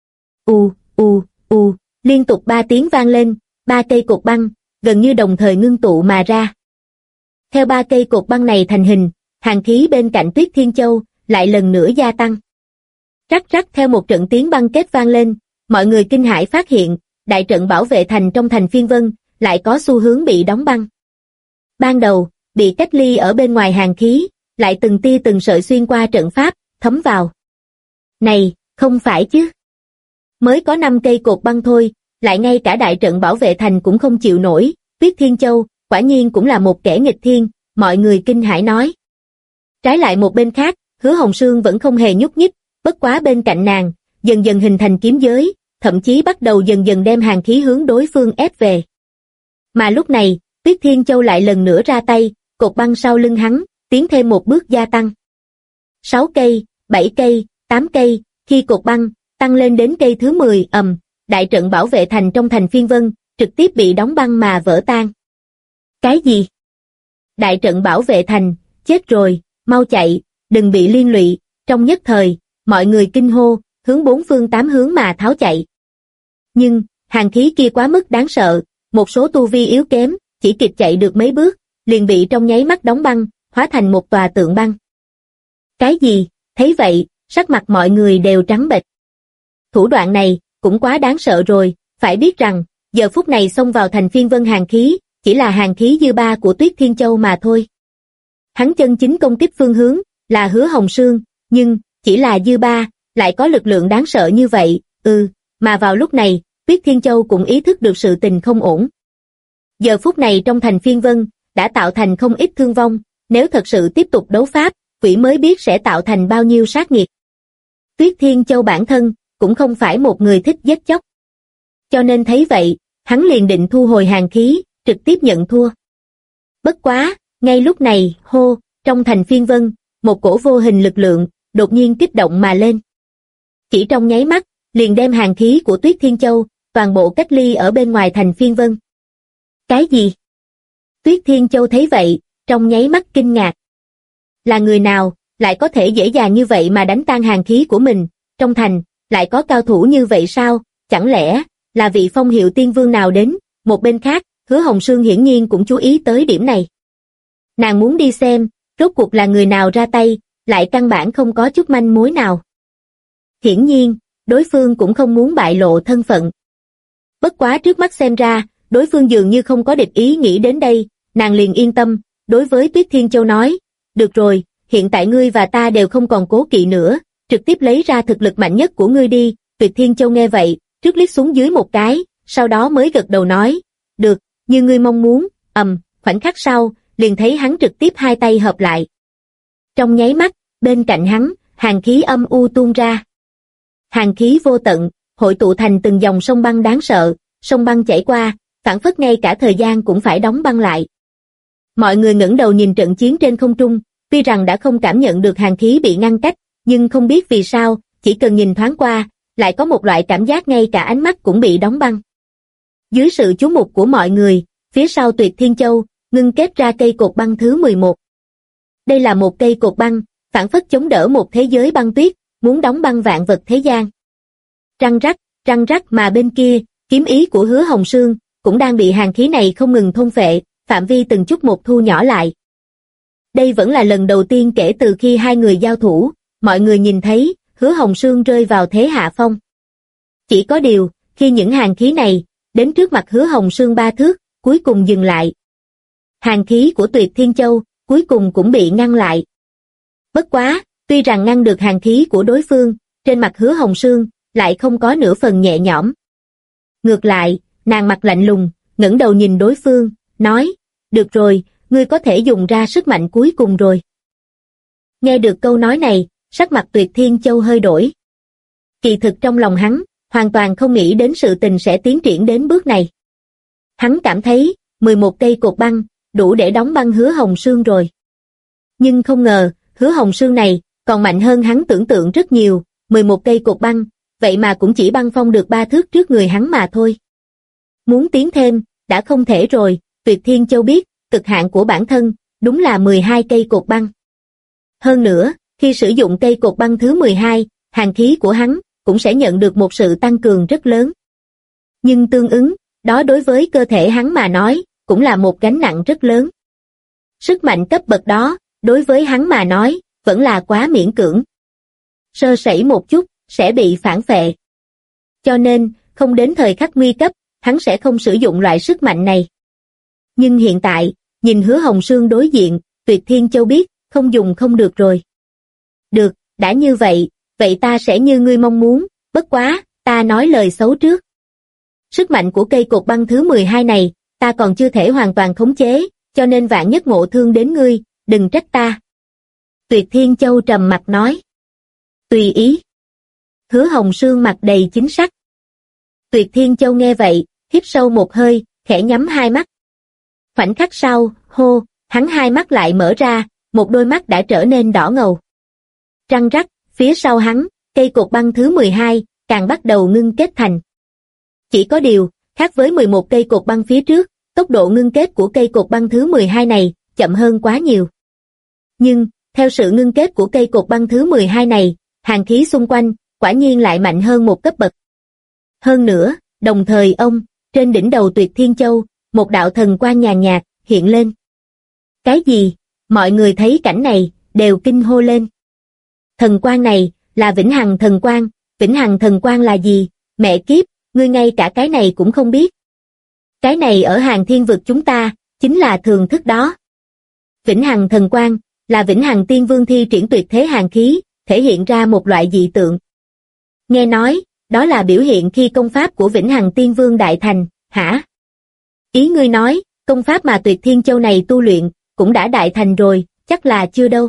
Liên tục 3 tiếng vang lên, 3 cây cột băng, gần như đồng thời ngưng tụ mà ra. Theo 3 cây cột băng này thành hình, hàn khí bên cạnh Tuyết Thiên Châu, lại lần nữa gia tăng. Rắc rắc theo một trận tiếng băng kết vang lên, mọi người kinh hãi phát hiện, đại trận bảo vệ thành trong thành Phiên Vân, lại có xu hướng bị đóng băng. Ban đầu, bị cách ly ở bên ngoài hàn khí, lại từng tia từng sợi xuyên qua trận pháp, thấm vào. Này, không phải chứ. Mới có 5 cây cột băng thôi, lại ngay cả đại trận bảo vệ thành cũng không chịu nổi, Tuyết Thiên Châu, quả nhiên cũng là một kẻ nghịch thiên, mọi người kinh hãi nói. Trái lại một bên khác, Hứa Hồng Sương vẫn không hề nhúc nhích, bất quá bên cạnh nàng, dần dần hình thành kiếm giới, thậm chí bắt đầu dần dần đem hàn khí hướng đối phương ép về. Mà lúc này, Tuyết Thiên Châu lại lần nữa ra tay, cột băng sau lưng hắn, tiến thêm một bước gia tăng. 6 cây, 7 cây, 8 cây, khi cột băng tăng lên đến cây thứ 10, đại trận bảo vệ thành trong thành Phiên Vân, trực tiếp bị đóng băng mà vỡ tan. Cái gì? Đại trận bảo vệ thành, chết rồi, mau chạy, đừng bị liên lụy, trong nhất thời, mọi người kinh hô, hướng 4 phương 8 hướng mà tháo chạy. Nhưng, hàn khí kia quá mức đáng sợ, một số tu vi yếu kém, chỉ kịp chạy được mấy bước, liền bị trong nháy mắt đóng băng, hóa thành một tòa tượng băng. Cái gì? Thấy vậy, sắc mặt mọi người đều trắng bệch. Thủ đoạn này, cũng quá đáng sợ rồi, phải biết rằng, giờ phút này xông vào thành Phiên Vân hàn khí, chỉ là hàn khí dư ba của Tuyết Thiên Châu mà thôi. Hắn chân chính công kích phương hướng, là Hứa Hồng Sương, nhưng, chỉ là dư ba, lại có lực lượng đáng sợ như vậy, mà vào lúc này, Tuyết Thiên Châu cũng ý thức được sự tình không ổn. Giờ phút này trong thành Phiên Vân, đã tạo thành không ít thương vong, nếu thật sự tiếp tục đấu pháp, quỷ mới biết sẽ tạo thành bao nhiêu sát nghiệt. Tuyết Thiên Châu bản thân, cũng không phải một người thích giết chóc. Cho nên thấy vậy, hắn liền định thu hồi hàn khí, trực tiếp nhận thua. Bất quá, ngay lúc này, trong thành Phiên Vân, một cổ vô hình lực lượng, đột nhiên kích động mà lên. Chỉ trong nháy mắt, liền đem hàn khí của Tuyết Thiên Châu, toàn bộ cách ly ở bên ngoài thành Phiên Vân. Cái gì? Tuyết Thiên Châu thấy vậy, trong nháy mắt kinh ngạc. Là người nào, lại có thể dễ dàng như vậy mà đánh tan hàn khí của mình, trong thành, lại có cao thủ như vậy sao, chẳng lẽ, là vị phong hiệu tiên vương nào đến, một bên khác, Hứa Hồng Sương hiển nhiên cũng chú ý tới điểm này. Nàng muốn đi xem, rốt cuộc là người nào ra tay, lại căn bản không có chút manh mối nào. Hiển nhiên, đối phương cũng không muốn bại lộ thân phận. Bất quá trước mắt xem ra, đối phương dường như không có địch ý nghĩ đến đây, nàng liền yên tâm, đối với Tuyết Thiên Châu nói, được rồi, hiện tại ngươi và ta đều không còn cố kỵ nữa, trực tiếp lấy ra thực lực mạnh nhất của ngươi đi. Tuyệt Thiên Châu nghe vậy, trước liếc xuống dưới một cái, sau đó mới gật đầu nói, được, như ngươi mong muốn. Khoảnh khắc sau, liền thấy hắn trực tiếp hai tay hợp lại. Trong nháy mắt, bên cạnh hắn, hàn khí âm u tuôn ra. Hàn khí vô tận, hội tụ thành từng dòng sông băng đáng sợ, sông băng chảy qua, phảng phất ngay cả thời gian cũng phải đóng băng lại. Mọi người ngẩng đầu nhìn trận chiến trên không trung, tuy rằng đã không cảm nhận được hàn khí bị ngăn cách, nhưng không biết vì sao, chỉ cần nhìn thoáng qua, lại có một loại cảm giác ngay cả ánh mắt cũng bị đóng băng. Dưới sự chú mục của mọi người, phía sau Tuyệt Thiên Châu, ngưng kết ra cây cột băng thứ 11. Đây là một cây cột băng, phảng phất chống đỡ một thế giới băng tuyết, muốn đóng băng vạn vật thế gian. Răng rắc mà bên kia, kiếm ý của Hứa Hồng Sương, cũng đang bị hàn khí này không ngừng thôn phệ, phạm vi từng chút một thu nhỏ lại. Đây vẫn là lần đầu tiên kể từ khi hai người giao thủ, mọi người nhìn thấy, Hứa Hồng Sương rơi vào thế hạ phong. Chỉ có điều, khi những hàn khí này, đến trước mặt Hứa Hồng Sương 3 thước, cuối cùng dừng lại. Hàn khí của Tuyệt Thiên Châu, cuối cùng cũng bị ngăn lại. Bất quá, tuy rằng ngăn được hàn khí của đối phương, trên mặt Hứa Hồng Sương, lại không có nửa phần nhẹ nhõm. Ngược lại, nàng mặt lạnh lùng, ngẩng đầu nhìn đối phương, nói, được rồi, ngươi có thể dùng ra sức mạnh cuối cùng rồi. Nghe được câu nói này, sắc mặt Tuyệt Thiên Châu hơi đổi. Kỳ thực trong lòng hắn, hoàn toàn không nghĩ đến sự tình sẽ tiến triển đến bước này. Hắn cảm thấy, 11 cây cột băng, đủ để đóng băng Hứa Hồng Sương rồi. Nhưng không ngờ, Hứa Hồng Sương này, còn mạnh hơn hắn tưởng tượng rất nhiều, 11 cây cột băng, vậy mà cũng chỉ băng phong được 3 thước trước người hắn mà thôi. Muốn tiến thêm, đã không thể rồi. Tuyệt Thiên Châu biết, cực hạn của bản thân, đúng là 12 cây cột băng. Hơn nữa, khi sử dụng cây cột băng thứ 12, hàn khí của hắn, cũng sẽ nhận được một sự tăng cường rất lớn. Nhưng tương ứng, đó đối với cơ thể hắn mà nói, cũng là một gánh nặng rất lớn. Sức mạnh cấp bậc đó, đối với hắn mà nói, vẫn là quá miễn cưỡng. Sơ sẩy một chút, sẽ bị phản phệ. Cho nên, không đến thời khắc nguy cấp, hắn sẽ không sử dụng loại sức mạnh này. Nhưng hiện tại, nhìn Hứa Hồng Sương đối diện, Tuyệt Thiên Châu biết, không dùng không được rồi. Được, đã như vậy, vậy ta sẽ như ngươi mong muốn, bất quá, ta nói lời xấu trước. Sức mạnh của cây cột băng thứ 12 này, ta còn chưa thể hoàn toàn khống chế, cho nên vạn nhất ngộ thương đến ngươi, đừng trách ta. Tuyệt Thiên Châu trầm mặt nói. Tùy ý. Hứa Hồng Sương mặt đầy chính sắc. Tuyệt Thiên Châu nghe vậy, hít sâu một hơi, khẽ nhắm hai mắt. Khoảnh khắc sau, hô, hắn hai mắt lại mở ra, một đôi mắt đã trở nên đỏ ngầu. Răng rắc, phía sau hắn, cây cột băng thứ 12, càng bắt đầu ngưng kết thành. Chỉ có điều, khác với 11 cây cột băng phía trước, tốc độ ngưng kết của cây cột băng thứ 12 này, chậm hơn quá nhiều. Nhưng, theo sự ngưng kết của cây cột băng thứ 12 này, hàn khí xung quanh, quả nhiên lại mạnh hơn một cấp bậc. Hơn nữa, đồng thời trên đỉnh đầu Tuyệt Thiên Châu, một đạo thần quang nhàn nhạt, hiện lên. Cái gì? Mọi người thấy cảnh này, đều kinh hô lên. Thần quang này, là Vĩnh Hằng thần quang. Vĩnh Hằng thần quang là gì? Mẹ kiếp, ngươi ngay cả cái này cũng không biết. Cái này ở Hàn Thiên vực chúng ta, chính là thường thức đó. Vĩnh Hằng thần quang, là Vĩnh Hằng Tiên Vương thi triển tuyệt thế hàn khí, thể hiện ra một loại dị tượng. Nghe nói, đó là biểu hiện khi công pháp của Vĩnh Hằng Tiên Vương đại thành, hả? Ý ngươi nói, công pháp mà Tuyệt Thiên Châu này tu luyện, cũng đã đại thành rồi, chắc là chưa đâu.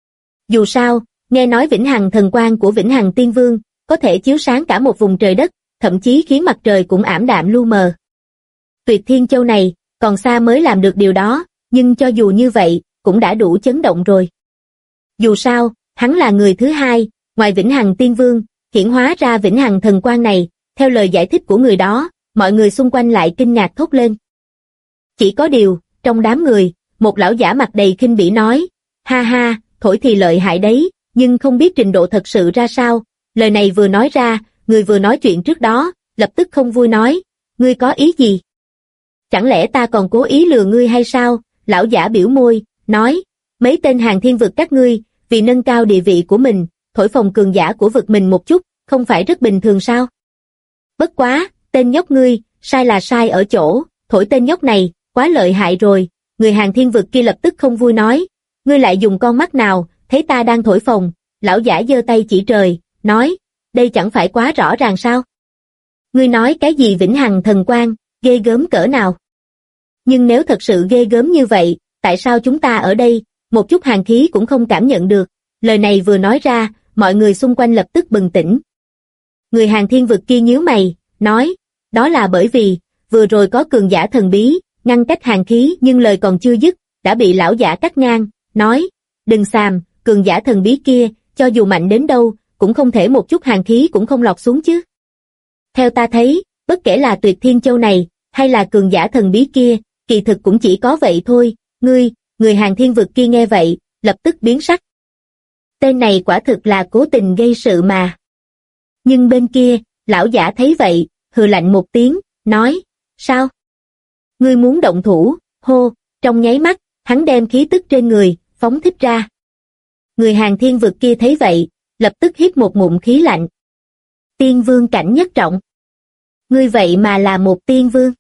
Dù sao, nghe nói Vĩnh Hằng thần quang của Vĩnh Hằng Tiên Vương, có thể chiếu sáng cả một vùng trời đất, thậm chí khiến mặt trời cũng ảm đạm lu mờ. Tuyệt Thiên Châu này, còn xa mới làm được điều đó, nhưng cho dù như vậy, cũng đã đủ chấn động rồi. Dù sao, hắn là người thứ hai, ngoài Vĩnh Hằng Tiên Vương, hiển hóa ra Vĩnh Hằng thần quang này, theo lời giải thích của người đó, mọi người xung quanh lại kinh ngạc thốt lên. Chỉ có điều, trong đám người, một lão giả mặt đầy khinh bỉ nói, ha ha, thổi thì lợi hại đấy, nhưng không biết trình độ thật sự ra sao. Lời này vừa nói ra, người vừa nói chuyện trước đó, lập tức không vui nói, ngươi có ý gì? Chẳng lẽ ta còn cố ý lừa ngươi hay sao? Lão giả biểu môi, nói, mấy tên Hàn Thiên vực các ngươi, vì nâng cao địa vị của mình, thổi phồng cường giả của vực mình một chút, không phải rất bình thường sao? Bất quá, tên nhóc ngươi, sai là sai ở chỗ, thổi tên nhóc này, quá lợi hại rồi. Người hàng thiên vực kia lập tức không vui nói, ngươi lại dùng con mắt nào, thấy ta đang thổi phồng. Lão giả giơ tay chỉ trời, nói, đây chẳng phải quá rõ ràng sao? Ngươi nói cái gì vĩnh hằng thần quang, ghê gớm cỡ nào? Nhưng nếu thật sự ghê gớm như vậy, tại sao chúng ta ở đây, một chút hàn khí cũng không cảm nhận được? Lời này vừa nói ra, mọi người xung quanh lập tức bừng tỉnh. Người hàng thiên vực kia nhíu mày, nói, đó là bởi vì, vừa rồi có cường giả thần bí, ngăn cách hàn khí, nhưng lời còn chưa dứt, đã bị lão giả cắt ngang, nói, đừng xàm, cường giả thần bí kia, cho dù mạnh đến đâu, cũng không thể một chút hàn khí cũng không lọt xuống chứ. Theo ta thấy, bất kể là Tuyệt Thiên Châu này, hay là cường giả thần bí kia, kỳ thực cũng chỉ có vậy thôi. Người hàng thiên vực kia nghe vậy, lập tức biến sắc. Tên này quả thực là cố tình gây sự mà. Nhưng bên kia, lão giả thấy vậy, hừ lạnh một tiếng, nói, sao? Ngươi muốn động thủ, hô, trong nháy mắt, hắn đem khí tức trên người, phóng thích ra. Người hàng thiên vực kia thấy vậy, lập tức hít một ngụm khí lạnh. Tiên vương cảnh nhất trọng. Ngươi vậy mà là một tiên vương.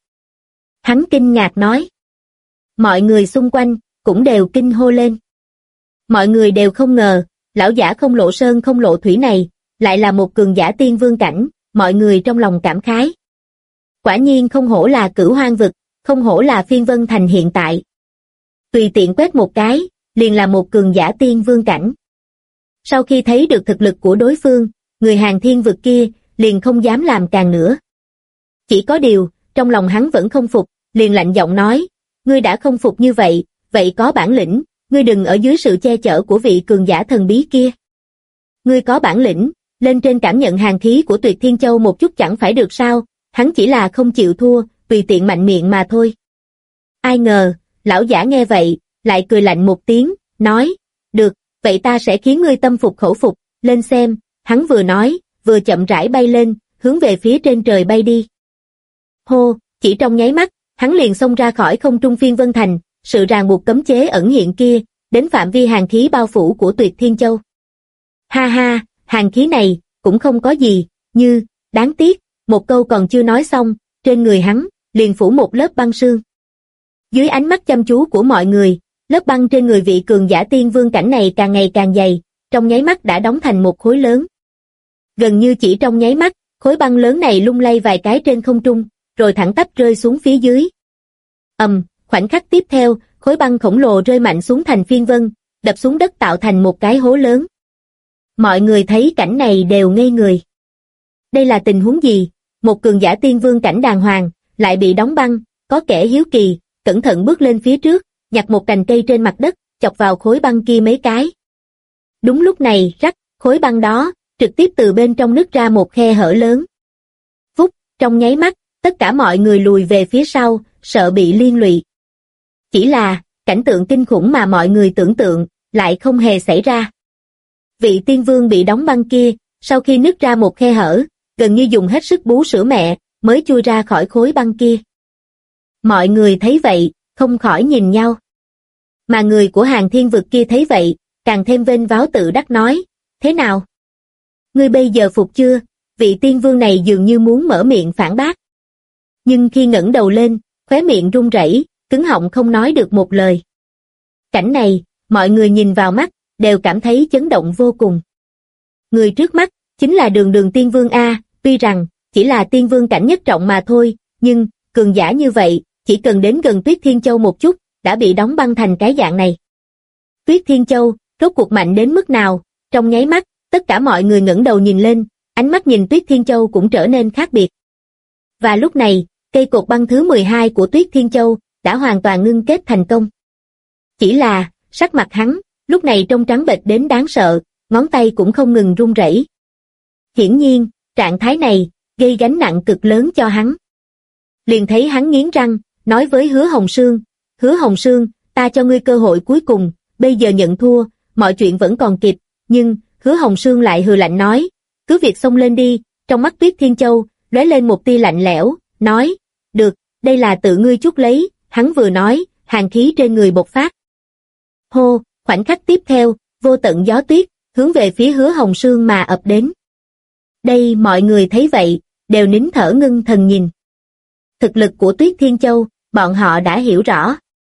Hắn kinh ngạc nói. Mọi người xung quanh, cũng đều kinh hô lên. Mọi người đều không ngờ, lão giả không lộ sơn không lộ thủy này, lại là một cường giả tiên vương cảnh, mọi người trong lòng cảm khái. Quả nhiên không hổ là Cửu Hoang vực, không hổ là Phiên Vân Thành hiện tại. Tùy tiện quét một cái, liền là một cường giả tiên vương cảnh. Sau khi thấy được thực lực của đối phương, người hàng thiên vực kia, liền không dám làm càng nữa. Chỉ có điều, trong lòng hắn vẫn không phục, liền lạnh giọng nói, ngươi đã không phục như vậy, vậy có bản lĩnh, ngươi đừng ở dưới sự che chở của vị cường giả thần bí kia. Ngươi có bản lĩnh, lên trên cảm nhận hàn khí của Tuyệt Thiên Châu một chút chẳng phải được sao, hắn chỉ là không chịu thua, tùy tiện mạnh miệng mà thôi. Ai ngờ, lão giả nghe vậy, lại cười lạnh một tiếng, nói, được, vậy ta sẽ khiến ngươi tâm phục khẩu phục, lên xem, hắn vừa nói, vừa chậm rãi bay lên, hướng về phía trên trời bay đi. Hô, chỉ trong nháy mắt, hắn liền xông ra khỏi không trung Phiên Vân Thành, sự ràng buộc cấm chế ẩn hiện kia, đến phạm vi hàn khí bao phủ của Tuyệt Thiên Châu. Ha ha, hàn khí này, cũng không có gì, như, đáng tiếc, một câu còn chưa nói xong, trên người hắn, liền phủ một lớp băng sương. Dưới ánh mắt chăm chú của mọi người, lớp băng trên người vị cường giả tiên vương cảnh này càng ngày càng dày, trong nháy mắt đã đóng thành một khối lớn. Gần như chỉ trong nháy mắt, khối băng lớn này lung lay vài cái trên không trung, rồi thẳng tắp rơi xuống phía dưới. Khoảnh khắc tiếp theo, khối băng khổng lồ rơi mạnh xuống thành phiên vân, đập xuống đất tạo thành một cái hố lớn. Mọi người thấy cảnh này đều ngây người. Đây là tình huống gì? Một cường giả tiên vương cảnh đàng hoàng, lại bị đóng băng, có kẻ hiếu kỳ, cẩn thận bước lên phía trước, nhặt một cành cây trên mặt đất, chọc vào khối băng kia mấy cái. Đúng lúc này, rắc, khối băng đó, trực tiếp từ bên trong nứt ra một khe hở lớn. Phúc, trong nháy mắt, tất cả mọi người lùi về phía sau, sợ bị liên lụy. Chỉ là, cảnh tượng kinh khủng mà mọi người tưởng tượng, lại không hề xảy ra. Vị tiên vương bị đóng băng kia, sau khi nứt ra một khe hở, gần như dùng hết sức bú sữa mẹ, mới chui ra khỏi khối băng kia. Mọi người thấy vậy, không khỏi nhìn nhau. Mà người của Hàng Thiên vực kia thấy vậy, càng thêm vênh váo tự đắc nói, thế nào? Ngươi bây giờ phục chưa? Vị tiên vương này dường như muốn mở miệng phản bác. Nhưng khi ngẩng đầu lên, khóe miệng run rẩy, cứng họng không nói được một lời. Cảnh này, mọi người nhìn vào mắt, đều cảm thấy chấn động vô cùng. Người trước mắt, chính là Đường Đường tiên vương A, tuy rằng, chỉ là tiên vương cảnh nhất trọng mà thôi, nhưng, cường giả như vậy, chỉ cần đến gần Tuyết Thiên Châu một chút, đã bị đóng băng thành cái dạng này. Tuyết Thiên Châu, rốt cuộc mạnh đến mức nào? Trong nháy mắt, tất cả mọi người ngẩng đầu nhìn lên, ánh mắt nhìn Tuyết Thiên Châu cũng trở nên khác biệt. Và lúc này, cây cột băng thứ 12 của Tuyết Thiên Châu đã hoàn toàn ngưng kết thành công. Chỉ là, sắc mặt hắn, lúc này trông trắng bệch đến đáng sợ, ngón tay cũng không ngừng run rẩy. Hiển nhiên, trạng thái này, gây gánh nặng cực lớn cho hắn. Liền thấy hắn nghiến răng, nói với Hứa Hồng Sương, ta cho ngươi cơ hội cuối cùng, bây giờ nhận thua, mọi chuyện vẫn còn kịp, nhưng, Hứa Hồng Sương lại hừ lạnh nói, cứ việc xông lên đi, trong mắt Tuyết Thiên Châu, lóe lên một tia lạnh lẽo, nói, được, đây là tự ngươi chuốc lấy, hắn vừa nói, hàn khí trên người bộc phát. Hô, khoảnh khắc tiếp theo, vô tận gió tuyết, hướng về phía Hứa Hồng Sương mà ập đến. Đây mọi người thấy vậy, đều nín thở ngưng thần nhìn. Thực lực của Tuyết Thiên Châu, bọn họ đã hiểu rõ.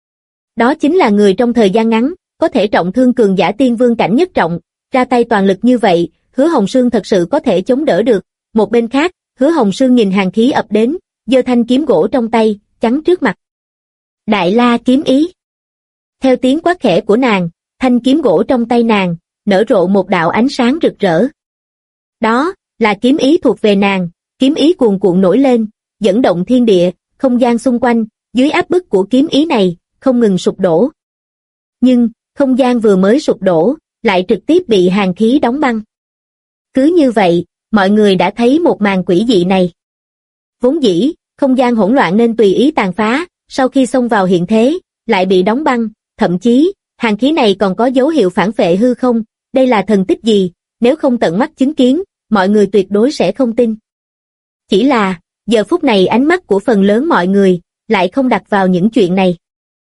Đó chính là người trong thời gian ngắn, có thể trọng thương cường giả tiên vương cảnh nhất trọng, ra tay toàn lực như vậy, Hứa Hồng Sương thật sự có thể chống đỡ được. Một bên khác, Hứa Hồng Sương nhìn hàn khí ập đến, giơ thanh kiếm gỗ trong tay, chắn trước mặt. Đại La kiếm ý. Theo tiếng quát khẽ của nàng, thanh kiếm gỗ trong tay nàng, nở rộ một đạo ánh sáng rực rỡ. Đó, là kiếm ý thuộc về nàng, kiếm ý cuồn cuộn nổi lên, dẫn động thiên địa, không gian xung quanh, dưới áp bức của kiếm ý này, không ngừng sụp đổ. Nhưng, không gian vừa mới sụp đổ, lại trực tiếp bị hàn khí đóng băng. Cứ như vậy, mọi người đã thấy một màn quỷ dị này. Vốn dĩ, không gian hỗn loạn nên tùy ý tàn phá, sau khi xông vào hiện thế, lại bị đóng băng, thậm chí, hàn khí này còn có dấu hiệu phản phệ hư không, đây là thần tích gì, nếu không tận mắt chứng kiến, mọi người tuyệt đối sẽ không tin. Chỉ là, giờ phút này ánh mắt của phần lớn mọi người, lại không đặt vào những chuyện này.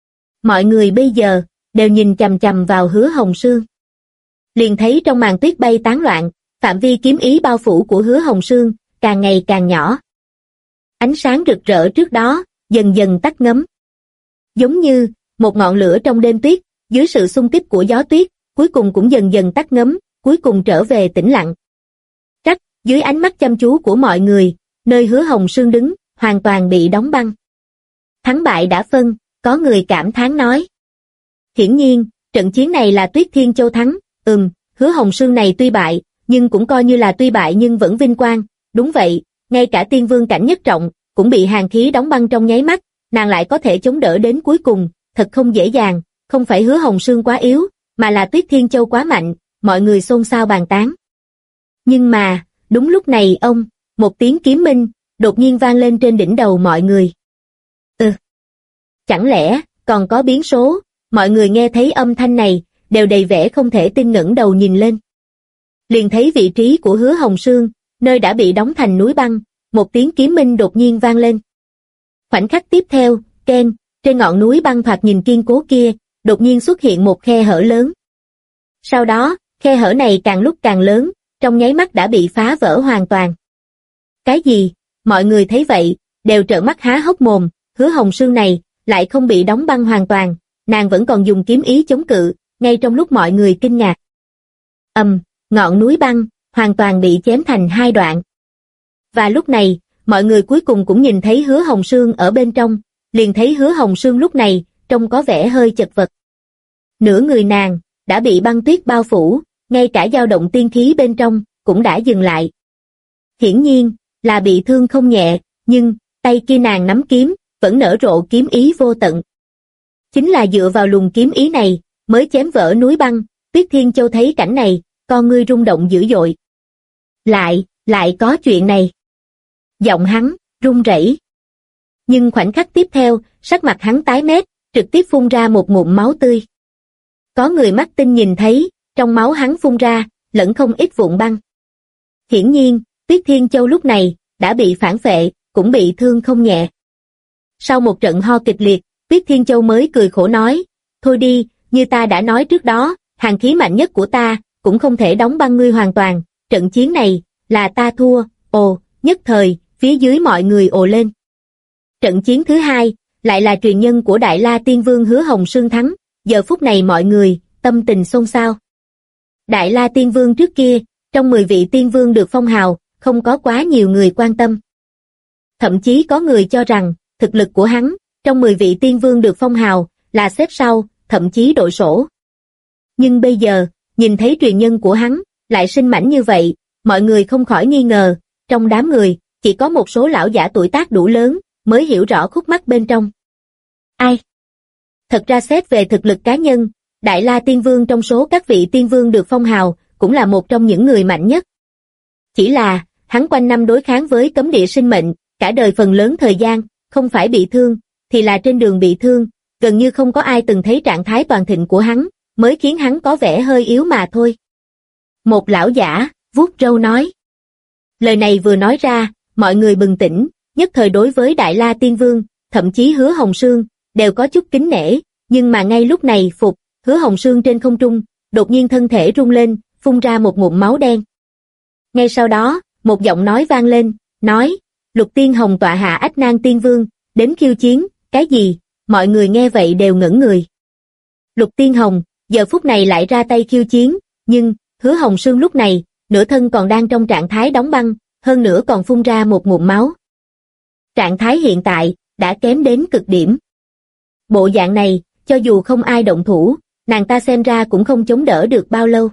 Mọi người bây giờ, đều nhìn chằm chằm vào Hứa Hồng Sương. Liền thấy trong màn tuyết bay tán loạn, phạm vi kiếm ý bao phủ của Hứa Hồng Sương, càng ngày càng nhỏ. Ánh sáng rực rỡ trước đó, dần dần tắt ngấm. Giống như, một ngọn lửa trong đêm tuyết, dưới sự xung kích của gió tuyết, cuối cùng cũng dần dần tắt ngấm, cuối cùng trở về tĩnh lặng. Trắc, dưới ánh mắt chăm chú của mọi người, nơi Hứa Hồng Sương đứng, hoàn toàn bị đóng băng. Thắng bại đã phân, có người cảm thán nói. Hiển nhiên, trận chiến này là Tuyết Thiên Châu thắng, Hứa Hồng Sương này tuy bại, nhưng cũng coi như là tuy bại nhưng vẫn vinh quang, đúng vậy, ngay cả tiên vương cảnh nhất trọng, cũng bị hàn khí đóng băng trong nháy mắt, nàng lại có thể chống đỡ đến cuối cùng, thật không dễ dàng, không phải Hứa Hồng Sương quá yếu, mà là Tuyết Thiên Châu quá mạnh, mọi người xôn xao bàn tán. Nhưng mà, đúng lúc này một tiếng kiếm minh, đột nhiên vang lên trên đỉnh đầu mọi người. Chẳng lẽ, còn có biến số, mọi người nghe thấy âm thanh này, đều đầy vẻ không thể tin ngẩng đầu nhìn lên. Liền thấy vị trí của Hứa Hồng Sương, nơi đã bị đóng thành núi băng, một tiếng kiếm minh đột nhiên vang lên. Khoảnh khắc tiếp theo, keng, trên ngọn núi băng thoạt nhìn kiên cố kia, đột nhiên xuất hiện một khe hở lớn. Sau đó, khe hở này càng lúc càng lớn, trong nháy mắt đã bị phá vỡ hoàn toàn. Cái gì? Mọi người thấy vậy, đều trợn mắt há hốc mồm, Hứa Hồng Sương này, lại không bị đóng băng hoàn toàn, nàng vẫn còn dùng kiếm ý chống cự, ngay trong lúc mọi người kinh ngạc. Ngọn núi băng, hoàn toàn bị chém thành hai đoạn. Và lúc này, mọi người cuối cùng cũng nhìn thấy Hứa Hồng Sương ở bên trong, liền thấy Hứa Hồng Sương lúc này, trông có vẻ hơi chật vật. Nửa người nàng, đã bị băng tuyết bao phủ, ngay cả dao động tiên khí bên trong, cũng đã dừng lại. Hiển nhiên, là bị thương không nhẹ, nhưng, tay kia nàng nắm kiếm, vẫn nở rộ kiếm ý vô tận. Chính là dựa vào luồng kiếm ý này, mới chém vỡ núi băng, Tuyết Thiên Châu thấy cảnh này, con ngươi rung động dữ dội. Lại có chuyện này. Giọng hắn, run rẩy. Nhưng khoảnh khắc tiếp theo, sắc mặt hắn tái mét, trực tiếp phun ra một ngụm máu tươi. Có người mắt tinh nhìn thấy, trong máu hắn phun ra, lẫn không ít vụn băng. Hiển nhiên, Tuyết Thiên Châu lúc này, đã bị phản phệ, cũng bị thương không nhẹ. Sau một trận ho kịch liệt, Tuyết Thiên Châu mới cười khổ nói, thôi đi, như ta đã nói trước đó, hàn khí mạnh nhất của ta, cũng không thể đóng băng ngươi hoàn toàn, trận chiến này, là ta thua, nhất thời, phía dưới mọi người ồ lên. Trận chiến thứ hai, lại là truyền nhân của Đại La Tiên Vương Hứa Hồng Sương thắng, giờ phút này mọi người, tâm tình xôn xao. Đại La Tiên Vương trước kia, trong 10 vị Tiên Vương được phong hào, không có quá nhiều người quan tâm. Thậm chí có người cho rằng, thực lực của hắn, trong 10 vị Tiên Vương được phong hào, là xếp sau, thậm chí đội sổ. Nhưng bây giờ, nhìn thấy truyền nhân của hắn, lại sinh mãnh như vậy, mọi người không khỏi nghi ngờ, trong đám người, chỉ có một số lão giả tuổi tác đủ lớn, mới hiểu rõ khúc mắc bên trong. Ai? Thật ra xét về thực lực cá nhân, Đại La Tiên Vương trong số các vị Tiên Vương được phong hào, cũng là một trong những người mạnh nhất. Chỉ là, hắn quanh năm đối kháng với cấm địa sinh mệnh, cả đời phần lớn thời gian, không phải bị thương, thì là trên đường bị thương, gần như không có ai từng thấy trạng thái toàn thịnh của hắn, mới khiến hắn có vẻ hơi yếu mà thôi. Một lão giả, vuốt râu nói. Lời này vừa nói ra, mọi người bừng tỉnh, nhất thời đối với Đại La Tiên Vương, thậm chí Hứa Hồng Sương, đều có chút kính nể, nhưng mà ngay lúc này Hứa Hồng Sương trên không trung, đột nhiên thân thể rung lên, phun ra một ngụm máu đen. Ngay sau đó, một giọng nói vang lên, nói, Lục Tiên Hồng tọa hạ Ách Nang Tiên Vương, đến khiêu chiến, cái gì? Mọi người nghe vậy đều ngẩn người. Lục Tiên Hồng, giờ phút này lại ra tay khiêu chiến, nhưng, Hứa Hồng Sương lúc này, nửa thân còn đang trong trạng thái đóng băng, hơn nữa còn phun ra một ngụm máu. Trạng thái hiện tại, đã kém đến cực điểm. Bộ dạng này, cho dù không ai động thủ, nàng ta xem ra cũng không chống đỡ được bao lâu.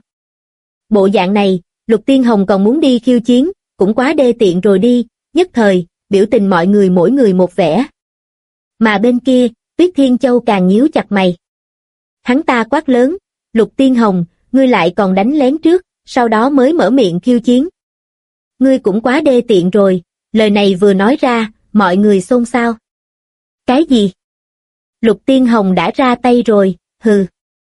Bộ dạng này, Lục Tiên Hồng còn muốn đi khiêu chiến, cũng quá đê tiện rồi đi, nhất thời, biểu tình mọi người mỗi người một vẻ. Mà bên kia, Tuyết Thiên Châu càng nhíu chặt mày. Hắn ta quát lớn, Lục Tiên Hồng, ngươi lại còn đánh lén trước, sau đó mới mở miệng khiêu chiến. Ngươi cũng quá đê tiện rồi, lời này vừa nói ra, mọi người xôn xao. Cái gì? Lục Tiên Hồng đã ra tay rồi, hừ.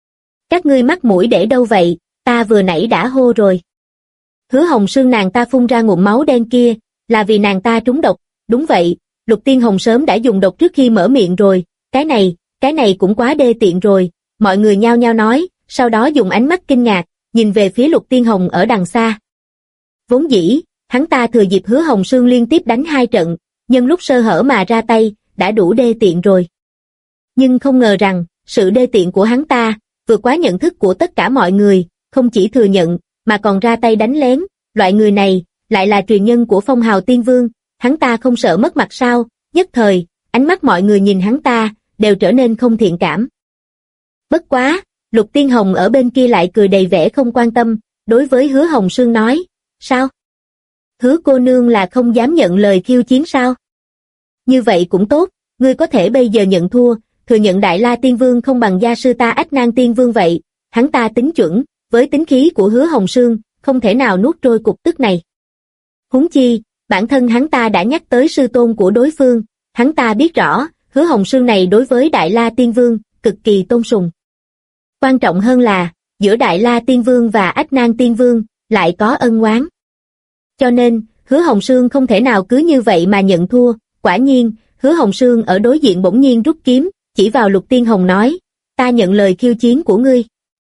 Các ngươi mắc mũi để đâu vậy, ta vừa nãy đã hô rồi. Hứa Hồng Sương nàng ta phun ra ngụm máu đen kia, là vì nàng ta trúng độc, đúng vậy, Lục Tiên Hồng sớm đã dùng độc trước khi mở miệng rồi, cái này cũng quá đê tiện rồi, mọi người nhao nhao nói, sau đó dùng ánh mắt kinh ngạc, nhìn về phía Lục Tiên Hồng ở đằng xa. Vốn dĩ, hắn ta thừa dịp Hứa Hồng Sương liên tiếp đánh 2 trận, nhân lúc sơ hở mà ra tay, đã đủ đê tiện rồi. Nhưng không ngờ rằng, sự đê tiện của hắn ta, vượt quá nhận thức của tất cả mọi người, không chỉ thừa nhận, mà còn ra tay đánh lén, loại người này, lại là truyền nhân của Phong Hào Tiên Vương, hắn ta không sợ mất mặt sao, nhất thời, ánh mắt mọi người nhìn hắn ta, đều trở nên không thiện cảm. Bất quá, Lục Tiên Hồng ở bên kia lại cười đầy vẻ không quan tâm, đối với Hứa Hồng Sương nói, sao? Hứa cô nương là không dám nhận lời khiêu chiến sao? Như vậy cũng tốt, ngươi có thể bây giờ nhận thua, thừa nhận Đại La Tiên Vương không bằng gia sư ta Ách Nang Tiên Vương vậy, hắn ta tính chuẩn, với tính khí của Hứa Hồng Sương, không thể nào nuốt trôi cục tức này. Huống chi, bản thân hắn ta đã nhắc tới sư tôn của đối phương, hắn ta biết rõ, Hứa Hồng Sương này đối với Đại La Tiên Vương, cực kỳ tôn sùng. Quan trọng hơn là, giữa Đại La Tiên Vương và Ách Nang Tiên Vương, lại có ân oán. Cho nên, Hứa Hồng Sương không thể nào cứ như vậy mà nhận thua, quả nhiên, Hứa Hồng Sương ở đối diện bỗng nhiên rút kiếm, chỉ vào Lục Tiên Hồng nói, ta nhận lời khiêu chiến của ngươi.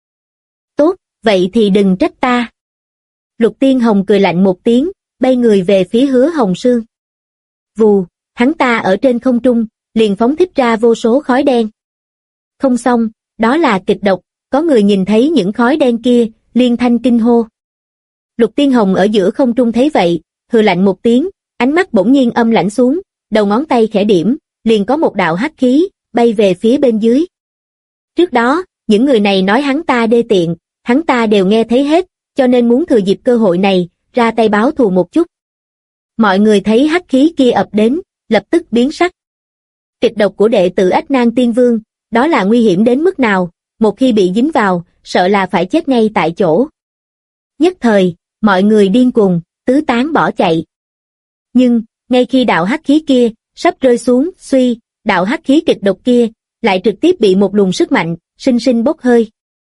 Tốt, vậy thì đừng trách ta. Lục Tiên Hồng cười lạnh một tiếng, bay người về phía Hứa Hồng Sương. Vù, hắn ta ở trên không trung, liền phóng thích ra vô số khói đen. Không xong, đó là kịch độc, có người nhìn thấy những khói đen kia, liên thanh kinh hô. Lục Tiên Hồng ở giữa không trung thấy vậy, hừ lạnh một tiếng, ánh mắt bỗng nhiên âm lãnh xuống, đầu ngón tay khẽ điểm, liền có một đạo hắc khí, bay về phía bên dưới. Trước đó, những người này nói hắn ta đê tiện, hắn ta đều nghe thấy hết, cho nên muốn thừa dịp cơ hội này, ra tay báo thù một chút. Mọi người thấy hắc khí kia ập đến, lập tức biến sắc. Kịch độc của đệ tử Ách Nang Tiên Vương, đó là nguy hiểm đến mức nào, một khi bị dính vào, sợ là phải chết ngay tại chỗ. Nhất thời, mọi người điên cuồng, tứ tán bỏ chạy. Nhưng, ngay khi đạo hắc khí kia, sắp rơi xuống, suy, đạo hắc khí kịch độc kia, lại trực tiếp bị một luồng sức mạnh, sinh sinh bốc hơi.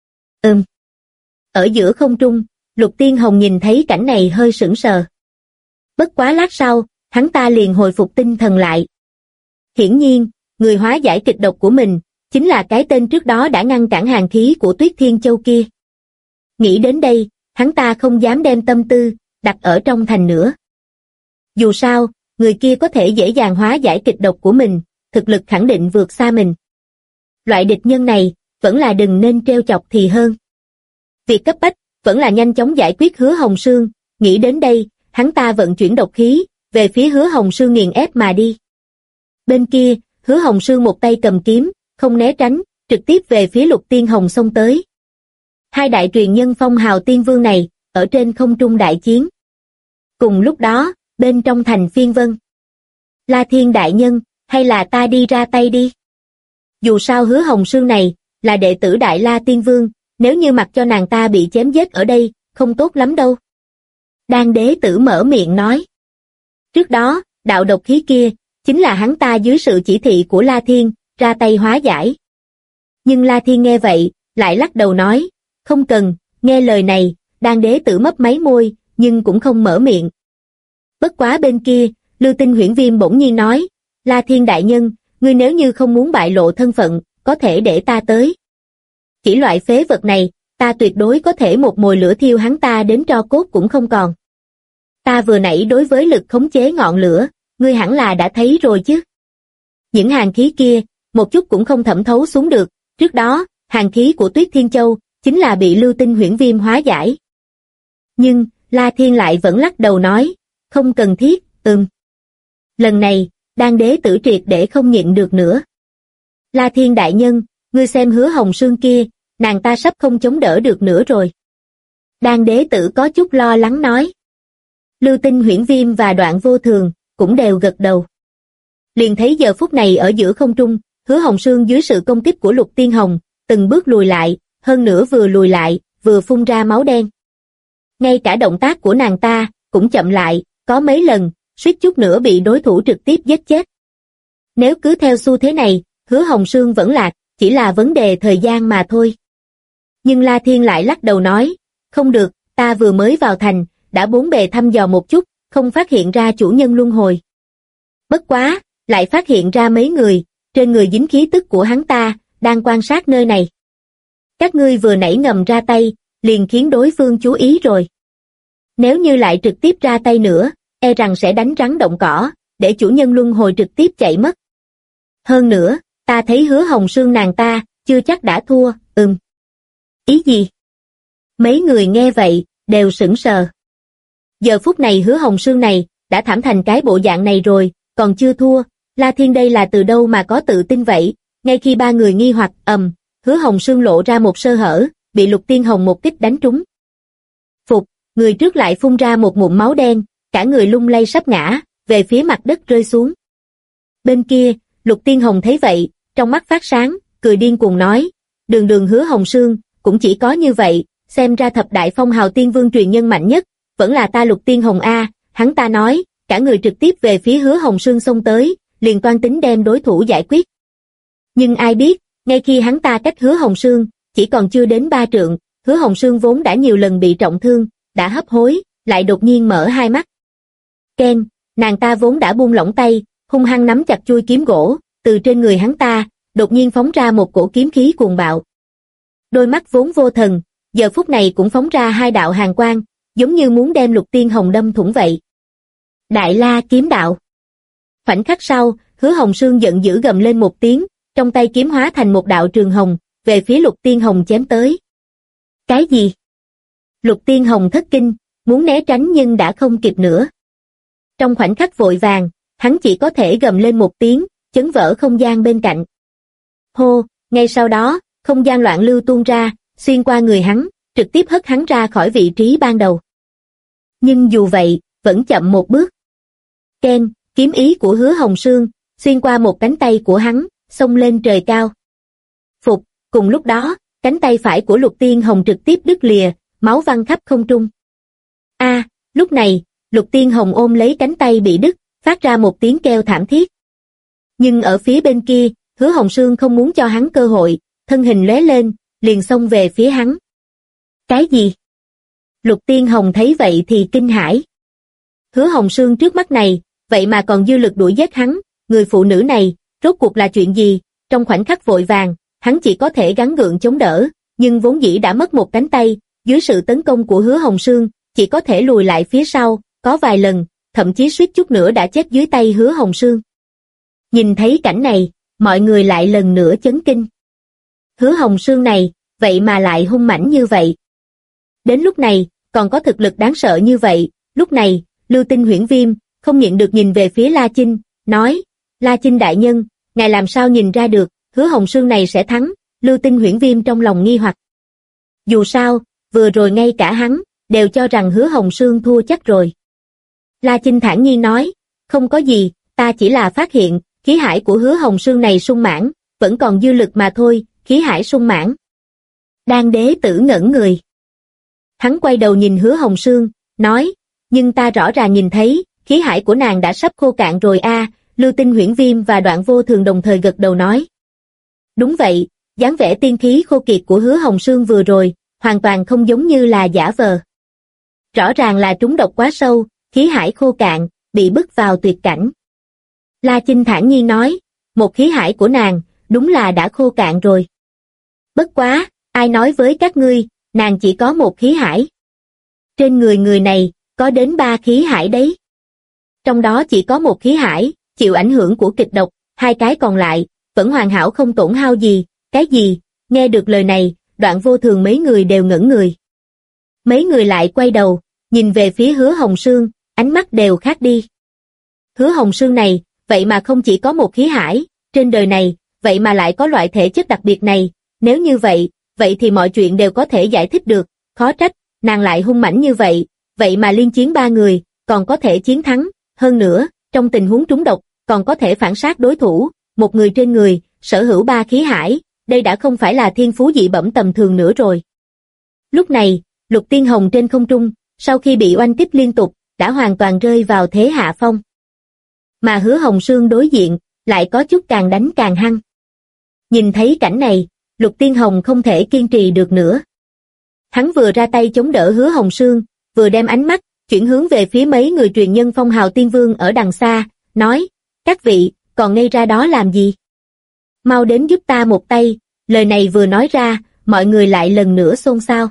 Ở giữa không trung, Lục Tiên Hồng nhìn thấy cảnh này hơi sững sờ. Bất quá lát sau, hắn ta liền hồi phục tinh thần lại. Hiển nhiên, người hóa giải kịch độc của mình, chính là cái tên trước đó đã ngăn cản hàn khí của Tuyết Thiên Châu kia. Nghĩ đến đây, hắn ta không dám đem tâm tư, đặt ở trong thành nữa. Dù sao, người kia có thể dễ dàng hóa giải kịch độc của mình, thực lực khẳng định vượt xa mình. Loại địch nhân này, vẫn là đừng nên trêu chọc thì hơn. Việc cấp bách, vẫn là nhanh chóng giải quyết Hứa Hồng Sương, nghĩ đến đây, hắn ta vận chuyển độc khí, về phía Hứa Hồng Sương nghiền ép mà đi. Bên kia, Hứa Hồng Sương một tay cầm kiếm, không né tránh, trực tiếp về phía Lục Tiên Hồng xông tới. Hai đại truyền nhân Phong Hào Tiên Vương này, ở trên không trung đại chiến. Cùng lúc đó, bên trong thành Phiên Vân. La Thiên đại nhân, hay là ta đi ra tay đi? Dù sao Hứa Hồng Sương này, là đệ tử Đại La Tiên Vương, nếu như mặc cho nàng ta bị chém giết ở đây, không tốt lắm đâu. Đan đế tử mở miệng nói. Trước đó, đạo độc khí kia, chính là hắn ta dưới sự chỉ thị của La Thiên, ra tay hóa giải. Nhưng La Thiên nghe vậy, lại lắc đầu nói, không cần, nghe lời này, Đan đế tử mấp máy môi, nhưng cũng không mở miệng. Bất quá bên kia, Lưu Tinh Huyễn Viêm bỗng nhiên nói, La Thiên đại nhân, ngươi nếu như không muốn bại lộ thân phận, có thể để ta tới. Chỉ loại phế vật này, ta tuyệt đối có thể một mồi lửa thiêu hắn ta đến tro cốt cũng không còn. Ta vừa nãy đối với lực khống chế ngọn lửa, ngươi hẳn là đã thấy rồi chứ. Những hàn khí kia, một chút cũng không thẩm thấu xuống được, trước đó, hàn khí của Tuyết Thiên Châu, chính là bị lưu tinh huyễn viêm hóa giải. Nhưng, La Thiên lại vẫn lắc đầu nói, không cần thiết, Lần này, Đan đế tử triệt để không nhịn được nữa. La Thiên đại nhân, ngươi xem Hứa Hồng Sương kia, nàng ta sắp không chống đỡ được nữa rồi. Đan đế tử có chút lo lắng nói. Lưu tinh huyễn viêm và Đoạn Vô Thường, cũng đều gật đầu. Liền thấy giờ phút này ở giữa không trung, Hứa Hồng Sương dưới sự công kích của Lục Tiên Hồng, từng bước lùi lại, hơn nữa vừa lùi lại, vừa phun ra máu đen. Ngay cả động tác của nàng ta, cũng chậm lại, có mấy lần, suýt chút nữa bị đối thủ trực tiếp giết chết. Nếu cứ theo xu thế này, Hứa Hồng Sương vẫn lạc, chỉ là vấn đề thời gian mà thôi. Nhưng La Thiên lại lắc đầu nói, không được, ta vừa mới vào thành, đã bốn bề thăm dò một chút, không phát hiện ra chủ nhân luân hồi. Bất quá, lại phát hiện ra mấy người, trên người dính khí tức của hắn ta, đang quan sát nơi này. Các ngươi vừa nãy ngầm ra tay, liền khiến đối phương chú ý rồi. Nếu như lại trực tiếp ra tay nữa, e rằng sẽ đánh rắn động cỏ, để chủ nhân luân hồi trực tiếp chạy mất. Hơn nữa, ta thấy Hứa Hồng Sương nàng ta, chưa chắc đã thua, Ý gì? Mấy người nghe vậy, đều sững sờ. Giờ phút này Hứa Hồng Sương này, đã thảm thành cái bộ dạng này rồi, còn chưa thua, La Thiên đây là từ đâu mà có tự tin vậy, ngay khi ba người nghi hoặc, Hứa Hồng Sương lộ ra một sơ hở, bị Lục Tiên Hồng một kích đánh trúng. Phục, người trước lại phun ra một ngụm máu đen, cả người lung lay sắp ngã, về phía mặt đất rơi xuống. Bên kia, Lục Tiên Hồng thấy vậy, trong mắt phát sáng, cười điên cuồng nói, đường Hứa Hồng Sương, cũng chỉ có như vậy, xem ra thập đại phong hào tiên vương truyền nhân mạnh nhất, vẫn là ta Lục Tiên Hồng a, hắn ta nói, cả người trực tiếp về phía Hứa Hồng Sương xông tới, liền toan tính đem đối thủ giải quyết. Nhưng ai biết, ngay khi hắn ta cách Hứa Hồng Sương, chỉ còn chưa đến 3 trượng, Hứa Hồng Sương vốn đã nhiều lần bị trọng thương, đã hấp hối, lại đột nhiên mở hai mắt. Ken, nàng ta vốn đã buông lỏng tay, hung hăng nắm chặt chuôi kiếm gỗ, từ trên người hắn ta, đột nhiên phóng ra một cổ kiếm khí cuồng bạo. Đôi mắt vốn vô thần, giờ phút này cũng phóng ra hai đạo hàn quang, giống như muốn đem Lục Tiên Hồng đâm thủng vậy. Đại La kiếm đạo. Khoảnh khắc sau, Hứa Hồng Sương giận dữ gầm lên một tiếng, trong tay kiếm hóa thành một đạo trường hồng, về phía Lục Tiên Hồng chém tới. Cái gì? Lục Tiên Hồng thất kinh, muốn né tránh nhưng đã không kịp nữa. Trong khoảnh khắc vội vàng, hắn chỉ có thể gầm lên một tiếng, chấn vỡ không gian bên cạnh. Hô, ngay sau đó, không gian loạn lưu tuôn ra, xuyên qua người hắn, trực tiếp hất hắn ra khỏi vị trí ban đầu. Nhưng dù vậy, vẫn chậm một bước. Ken, kiếm ý của Hứa Hồng Sương, xuyên qua một cánh tay của hắn, xông lên trời cao. Phục, cùng lúc đó, cánh tay phải của Lục Tiên Hồng trực tiếp đứt lìa, máu văng khắp không trung. Lúc này, Lục Tiên Hồng ôm lấy cánh tay bị đứt, phát ra một tiếng kêu thảm thiết. Nhưng ở phía bên kia, Hứa Hồng Sương không muốn cho hắn cơ hội, thân hình lóe lên, liền xông về phía hắn. Cái gì? Lục Tiên Hồng thấy vậy thì kinh hãi. Hứa Hồng Sương trước mắt này, vậy mà còn dư lực đuổi giết hắn, người phụ nữ này, rốt cuộc là chuyện gì? Trong khoảnh khắc vội vàng, hắn chỉ có thể gắng gượng chống đỡ, nhưng vốn dĩ đã mất một cánh tay, dưới sự tấn công của Hứa Hồng Sương, chỉ có thể lùi lại phía sau, có vài lần, thậm chí suýt chút nữa đã chết dưới tay Hứa Hồng Sương. Nhìn thấy cảnh này, mọi người lại lần nữa chấn kinh. Hứa Hồng Sương này, vậy mà lại hung mãnh như vậy. Đến lúc này, còn có thực lực đáng sợ như vậy, lúc này, Lưu Tinh Huyễn Viêm, không nhịn được nhìn về phía La Chinh, nói, La Chinh đại nhân, ngài làm sao nhìn ra được, Hứa Hồng Sương này sẽ thắng, Lưu Tinh Huyễn Viêm trong lòng nghi hoặc. Dù sao, vừa rồi ngay cả hắn, đều cho rằng Hứa Hồng Sương thua chắc rồi. La Chinh thản nhiên nói, không có gì, ta chỉ là phát hiện, khí hải của Hứa Hồng Sương này sung mãn, vẫn còn dư lực mà thôi, khí hải sung mãn. Đan đế tử ngẩn người. Hắn quay đầu nhìn Hứa Hồng Sương, nói, nhưng ta rõ ràng nhìn thấy, khí hải của nàng đã sắp khô cạn rồi a. Lưu Tinh Huyễn Viêm và Đoạn Vô Thường đồng thời gật đầu nói. Đúng vậy, dáng vẻ tiên khí khô kiệt của Hứa Hồng Sương vừa rồi, hoàn toàn không giống như là giả vờ. Rõ ràng là trúng độc quá sâu, khí hải khô cạn, bị bức vào tuyệt cảnh. La Chinh thản nhiên nói, một khí hải của nàng, đúng là đã khô cạn rồi. Bất quá, ai nói với các ngươi, nàng chỉ có một khí hải. Trên người người này, có đến 3 khí hải đấy. Trong đó chỉ có một khí hải, chịu ảnh hưởng của kịch độc, 2 cái còn lại, vẫn hoàn hảo không tổn hao gì. Cái gì? Nghe được lời này, Đoạn Vô Thường mấy người đều ngẩn người. Mấy người lại quay đầu, nhìn về phía Hứa Hồng Sương, ánh mắt đều khác đi. Hứa Hồng Sương này, vậy mà không chỉ có một khí hải, trên đời này, vậy mà lại có loại thể chất đặc biệt này, nếu như vậy, vậy thì mọi chuyện đều có thể giải thích được, khó trách, nàng lại hung mãnh như vậy mà liên chiến 3 người, còn có thể chiến thắng, hơn nữa, trong tình huống trúng độc, còn có thể phản sát đối thủ, một người trên người, sở hữu 3 khí hải, đây đã không phải là thiên phú dị bẩm tầm thường nữa rồi. Lúc này, Lục Tiên Hồng trên không trung, sau khi bị oanh kích liên tục, đã hoàn toàn rơi vào thế hạ phong. Mà Hứa Hồng Sương đối diện, lại có chút càng đánh càng hăng. Nhìn thấy cảnh này, Lục Tiên Hồng không thể kiên trì được nữa. Hắn vừa ra tay chống đỡ Hứa Hồng Sương, vừa đem ánh mắt, chuyển hướng về phía mấy người truyền nhân phong hào tiên vương ở đằng xa, nói, các vị, còn ngây ra đó làm gì? Mau đến giúp ta một tay, lời này vừa nói ra, mọi người lại lần nữa xôn xao.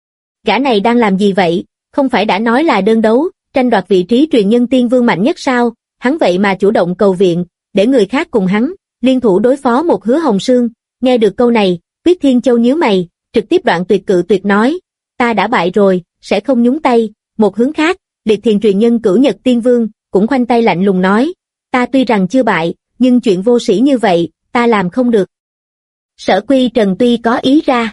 Gã này đang làm gì vậy, không phải đã nói là đơn đấu, tranh đoạt vị trí truyền nhân tiên vương mạnh nhất sao, hắn vậy mà chủ động cầu viện, để người khác cùng hắn, liên thủ đối phó một Hứa Hồng Sương. Nghe được câu này, Tuyết Thiên Châu nhíu mày, trực tiếp đoạn tuyệt cự tuyệt nói, ta đã bại rồi, sẽ không nhúng tay. Một hướng khác, Liệt Thiền truyền nhân Cửu Nhật Tiên Vương, cũng khoanh tay lạnh lùng nói, ta tuy rằng chưa bại, nhưng chuyện vô sĩ như vậy, ta làm không được. Sở Quy Trần tuy có ý ra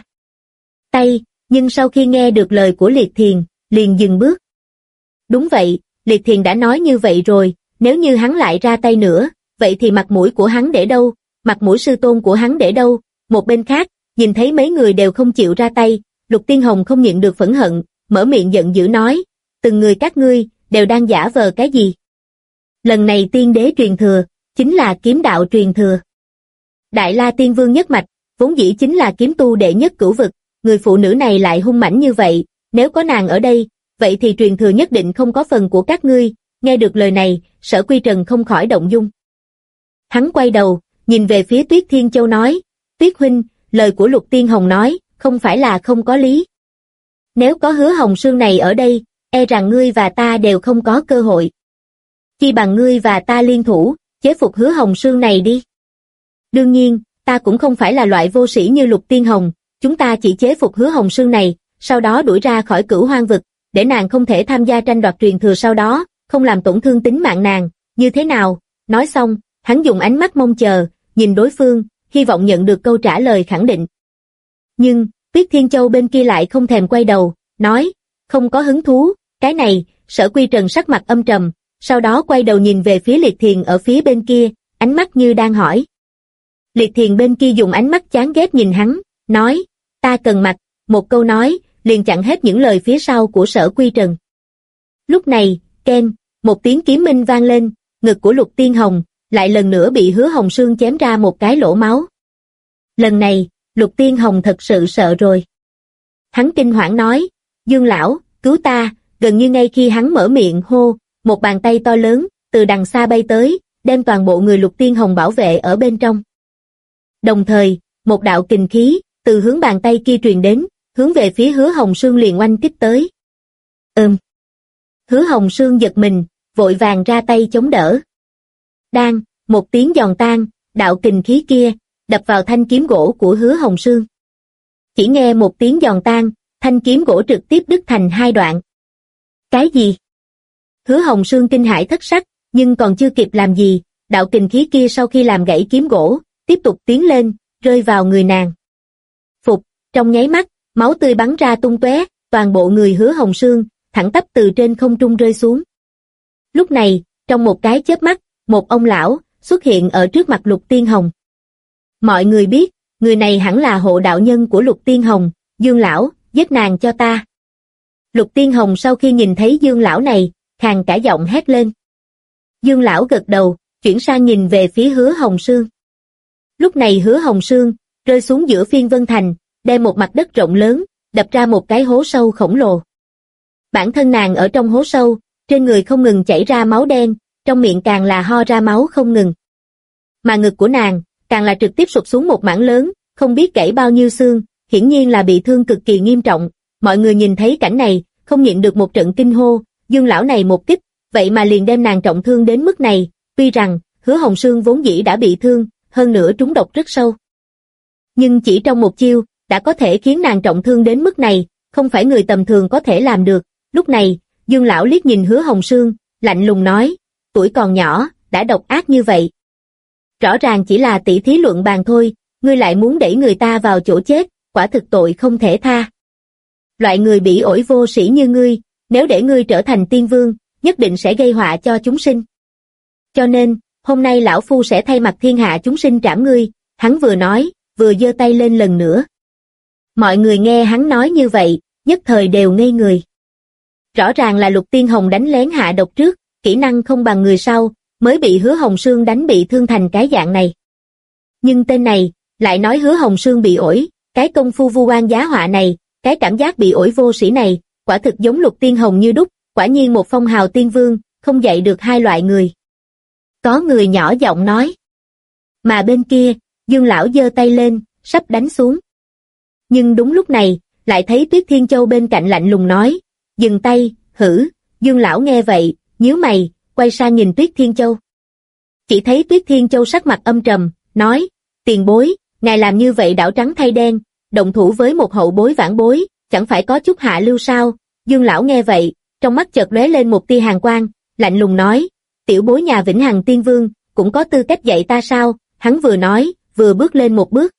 tay, nhưng sau khi nghe được lời của Liệt Thiền, liền dừng bước. Đúng vậy, Liệt Thiền đã nói như vậy rồi, nếu như hắn lại ra tay nữa, vậy thì mặt mũi của hắn để đâu, mặt mũi sư tôn của hắn để đâu. Một bên khác, nhìn thấy mấy người đều không chịu ra tay, Lục Tiên Hồng không nhịn được phẫn hận, mở miệng giận dữ nói, từng người các ngươi, đều đang giả vờ cái gì? Lần này tiên đế truyền thừa, chính là kiếm đạo truyền thừa. Đại La Tiên Vương nhất mạch, vốn dĩ chính là kiếm tu đệ nhất cửu vực, người phụ nữ này lại hung mãnh như vậy, nếu có nàng ở đây, vậy thì truyền thừa nhất định không có phần của các ngươi. Nghe được lời này, Sở Quy Trần không khỏi động dung. Hắn quay đầu, nhìn về phía Tuyết Thiên Châu nói, Tuyết huynh, lời của Lục Tiên Hồng nói, không phải là không có lý. Nếu có Hứa Hồng Sương này ở đây, e rằng ngươi và ta đều không có cơ hội. Chi bằng ngươi và ta liên thủ, chế phục Hứa Hồng Sương này đi. Đương nhiên, ta cũng không phải là loại vô sĩ như Lục Tiên Hồng, chúng ta chỉ chế phục Hứa Hồng Sương này, sau đó đuổi ra khỏi Cửu Hoang vực, để nàng không thể tham gia tranh đoạt truyền thừa sau đó, không làm tổn thương tính mạng nàng, như thế nào? Nói xong, hắn dùng ánh mắt mong chờ, nhìn đối phương, hy vọng nhận được câu trả lời khẳng định. Nhưng, Tuyết Thiên Châu bên kia lại không thèm quay đầu, nói, không có hứng thú, cái này. Sở Quy Trần sắc mặt âm trầm, sau đó quay đầu nhìn về phía Liệt Thiền ở phía bên kia, ánh mắt như đang hỏi. Liệt Thiền bên kia dùng ánh mắt chán ghét nhìn hắn, nói, ta cần mặt, một câu nói, liền chặn hết những lời phía sau của Sở Quy Trần. Lúc này, keng, một tiếng kiếm minh vang lên, ngực của Lục Tiên Hồng, lại lần nữa bị Hứa Hồng Sương chém ra một cái lỗ máu. Lần này, Lục Tiên Hồng thật sự sợ rồi. Hắn kinh hoảng nói, Dương lão, cứu ta. Gần như ngay khi hắn mở miệng hô, một bàn tay to lớn, từ đằng xa bay tới, đem toàn bộ người Lục Tiên Hồng bảo vệ ở bên trong. Đồng thời, một đạo kình khí, từ hướng bàn tay kia truyền đến, hướng về phía Hứa Hồng Sương liền oanh kích tới. Hứa Hồng Sương giật mình, vội vàng ra tay chống đỡ. Đang, một tiếng giòn tan, đạo kình khí kia, đập vào thanh kiếm gỗ của Hứa Hồng Sương. Chỉ nghe một tiếng giòn tan, thanh kiếm gỗ trực tiếp đứt thành 2 đoạn. Cái gì? Hứa Hồng Sương kinh hãi thất sắc, nhưng còn chưa kịp làm gì, đạo kình khí kia sau khi làm gãy kiếm gỗ, tiếp tục tiến lên, rơi vào người nàng. Phục, trong nháy mắt, máu tươi bắn ra tung tóe, toàn bộ người Hứa Hồng Sương, thẳng tắp từ trên không trung rơi xuống. Lúc này, trong một cái chớp mắt, một ông lão, xuất hiện ở trước mặt Lục Tiên Hồng. Mọi người biết, người này hẳn là hộ đạo nhân của Lục Tiên Hồng, Dương lão, giết nàng cho ta. Lục Tiên Hồng sau khi nhìn thấy Dương lão này, khàn cả giọng hét lên. Dương lão gật đầu, chuyển sang nhìn về phía Hứa Hồng Sương. Lúc này Hứa Hồng Sương, rơi xuống giữa Phiên Vân Thành, đem một mặt đất rộng lớn, đập ra một cái hố sâu khổng lồ. Bản thân nàng ở trong hố sâu, trên người không ngừng chảy ra máu đen, trong miệng càng là ho ra máu không ngừng. Mà ngực của nàng, càng là trực tiếp sụt xuống một mảng lớn, không biết gãy bao nhiêu xương, hiển nhiên là bị thương cực kỳ nghiêm trọng. Mọi người nhìn thấy cảnh này, không nhịn được một trận kinh hô, Dương lão này một kích, vậy mà liền đem nàng trọng thương đến mức này, tuy rằng Hứa Hồng Sương vốn dĩ đã bị thương, hơn nữa trúng độc rất sâu. Nhưng chỉ trong một chiêu, đã có thể khiến nàng trọng thương đến mức này, không phải người tầm thường có thể làm được. Lúc này, Dương lão liếc nhìn Hứa Hồng Sương, lạnh lùng nói, tuổi còn nhỏ, đã độc ác như vậy. Rõ ràng chỉ là tỷ thí luận bàn thôi, ngươi lại muốn đẩy người ta vào chỗ chết, quả thực tội không thể tha. Loại người bỉ ổi vô sĩ như ngươi, nếu để ngươi trở thành tiên vương, nhất định sẽ gây họa cho chúng sinh. Cho nên, hôm nay lão phu sẽ thay mặt thiên hạ chúng sinh trảm ngươi, hắn vừa nói, vừa giơ tay lên lần nữa. Mọi người nghe hắn nói như vậy, nhất thời đều ngây người. Rõ ràng là Lục Tiên Hồng đánh lén hạ độc trước, kỹ năng không bằng người sau, mới bị Hứa Hồng Sương đánh bị thương thành cái dạng này. Nhưng tên này, lại nói Hứa Hồng Sương bị ổi, cái công phu vu oan giá họa này, cái cảm giác bị ổi vô sĩ này, quả thực giống Lục Tiên Hồng như đúc, quả nhiên một phong hào tiên vương, không dạy được hai loại người. Có người nhỏ giọng nói. Mà bên kia, Dương lão giơ tay lên, sắp đánh xuống. Nhưng đúng lúc này, lại thấy Tuyết Thiên Châu bên cạnh lạnh lùng nói, dừng tay, hử. Dương lão nghe vậy, nhíu mày, quay sang nhìn Tuyết Thiên Châu. Chỉ thấy Tuyết Thiên Châu sắc mặt âm trầm, nói, tiền bối, ngài làm như vậy đảo trắng thay đen, động thủ với một hậu bối vãn bối, chẳng phải có chút hạ lưu sao? Dương lão nghe vậy, trong mắt chợt lóe lên một tia hàn quang, lạnh lùng nói, tiểu bối nhà Vĩnh Hằng Tiên Vương, cũng có tư cách dạy ta sao? Hắn vừa nói, vừa bước lên một bước.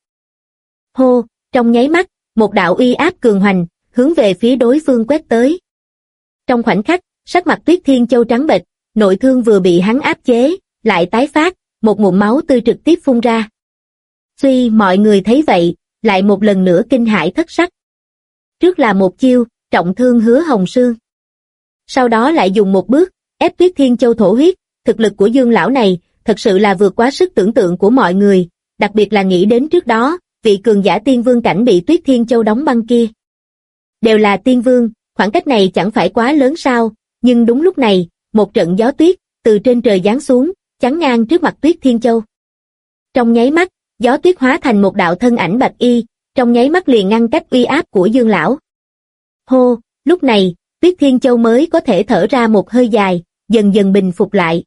Hô, trong nháy mắt, một đạo uy áp cường hoành, hướng về phía đối phương quét tới. Trong khoảnh khắc, sắc mặt Tuyết Thiên Châu trắng bệch, nội thương vừa bị hắn áp chế, lại tái phát, một ngụm máu tươi trực tiếp phun ra. Suy mọi người thấy vậy, lại một lần nữa kinh hãi thất sắc. Trước là một chiêu, trọng thương Hứa Hồng Sương. Sau đó lại dùng một bước, ép Tuyết Thiên Châu thổ huyết, thực lực của Dương lão này, thật sự là vượt quá sức tưởng tượng của mọi người, đặc biệt là nghĩ đến trước đó, vị cường giả tiên vương cảnh bị Tuyết Thiên Châu đóng băng kia. Đều là tiên vương, khoảng cách này chẳng phải quá lớn sao, nhưng đúng lúc này, một trận gió tuyết, từ trên trời giáng xuống, chắn ngang trước mặt Tuyết Thiên Châu. Trong nháy mắt, gió tuyết hóa thành một đạo thân ảnh bạch y, trong nháy mắt liền ngăn cách uy áp của Dương lão. Hô, lúc này, Tuyết Thiên Châu mới có thể thở ra một hơi dài, dần dần bình phục lại.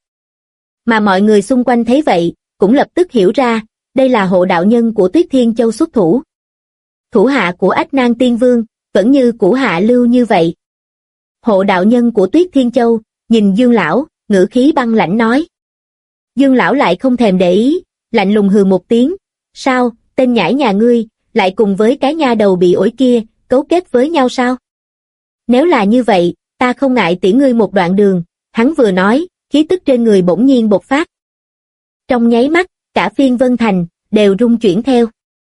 Mà mọi người xung quanh thấy vậy, cũng lập tức hiểu ra, đây là hộ đạo nhân của Tuyết Thiên Châu xuất thủ. Thủ hạ của Ách Nan Tiên Vương, vẫn như cũ hạ lưu như vậy. Hộ đạo nhân của Tuyết Thiên Châu, nhìn Dương lão, ngữ khí băng lãnh nói. Dương lão lại không thèm để ý, lạnh lùng hừ một tiếng, sao, tên nhãi nhà ngươi, lại cùng với cái nha đầu bị ổi kia, cấu kết với nhau sao? Nếu là như vậy, ta không ngại tiễn ngươi một đoạn đường, hắn vừa nói, khí tức trên người bỗng nhiên bộc phát. Trong nháy mắt, cả phiên Vân Thành, đều rung chuyển theo.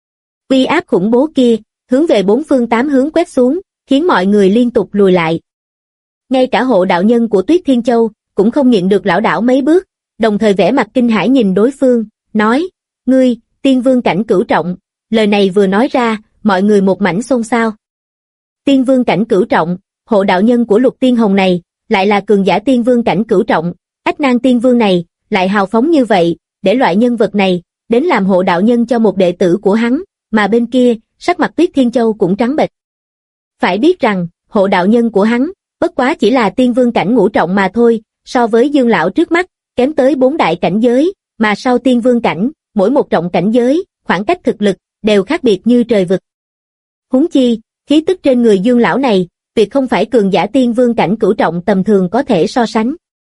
Uy áp khủng bố kia, hướng về bốn phương tám hướng quét xuống, khiến mọi người liên tục lùi lại. Ngay cả hộ đạo nhân của Tuyết Thiên Châu, cũng không nhịn được lảo đảo mấy bước, đồng thời vẻ mặt kinh hãi nhìn đối phương, nói, ngươi, tiên vương cảnh cửu trọng, lời này vừa nói ra, mọi người một mảnh xôn xao. Tiên vương cảnh cửu trọng, hộ đạo nhân của Lục Tiên Hồng này, lại là cường giả tiên vương cảnh cửu trọng, Ách Nan Tiên Vương này, lại hào phóng như vậy, để loại nhân vật này, đến làm hộ đạo nhân cho một đệ tử của hắn, mà bên kia, sắc mặt Tuyết Thiên Châu cũng trắng bệch. Phải biết rằng, hộ đạo nhân của hắn, bất quá chỉ là tiên vương cảnh ngũ trọng mà thôi, so với Dương lão trước mắt, kém tới 4 đại cảnh giới, mà sau tiên vương cảnh, mỗi một trọng cảnh giới, khoảng cách thực lực, đều khác biệt như trời vực. Huống chi, khí tức trên người Dương lão này, tuyệt không phải cường giả tiên vương cảnh cửu trọng tầm thường có thể so sánh.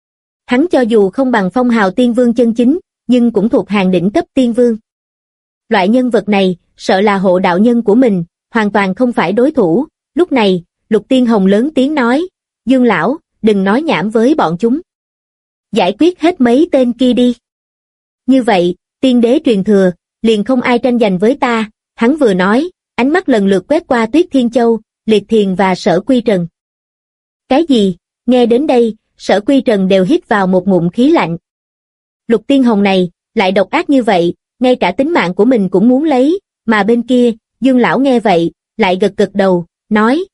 Hắn cho dù không bằng phong hào tiên vương chân chính, nhưng cũng thuộc hàng đỉnh cấp tiên vương. Loại nhân vật này, sợ là hộ đạo nhân của mình, hoàn toàn không phải đối thủ. Lúc này, Lục Tiên Hồng lớn tiếng nói, Dương lão, đừng nói nhảm với bọn chúng. Giải quyết hết mấy tên kia đi. Như vậy, tiên đế truyền thừa, liền không ai tranh giành với ta. Hắn vừa nói, ánh mắt lần lượt quét qua Tuyết Thiên Châu, Liệt Thiền và Sở Quy Trần. Cái gì? Nghe đến đây, Sở Quy Trần đều hít vào một ngụm khí lạnh. Lục Tiên Hồng này, lại độc ác như vậy, ngay cả tính mạng của mình cũng muốn lấy, mà bên kia, Dương lão nghe vậy, lại gật gật đầu, nói,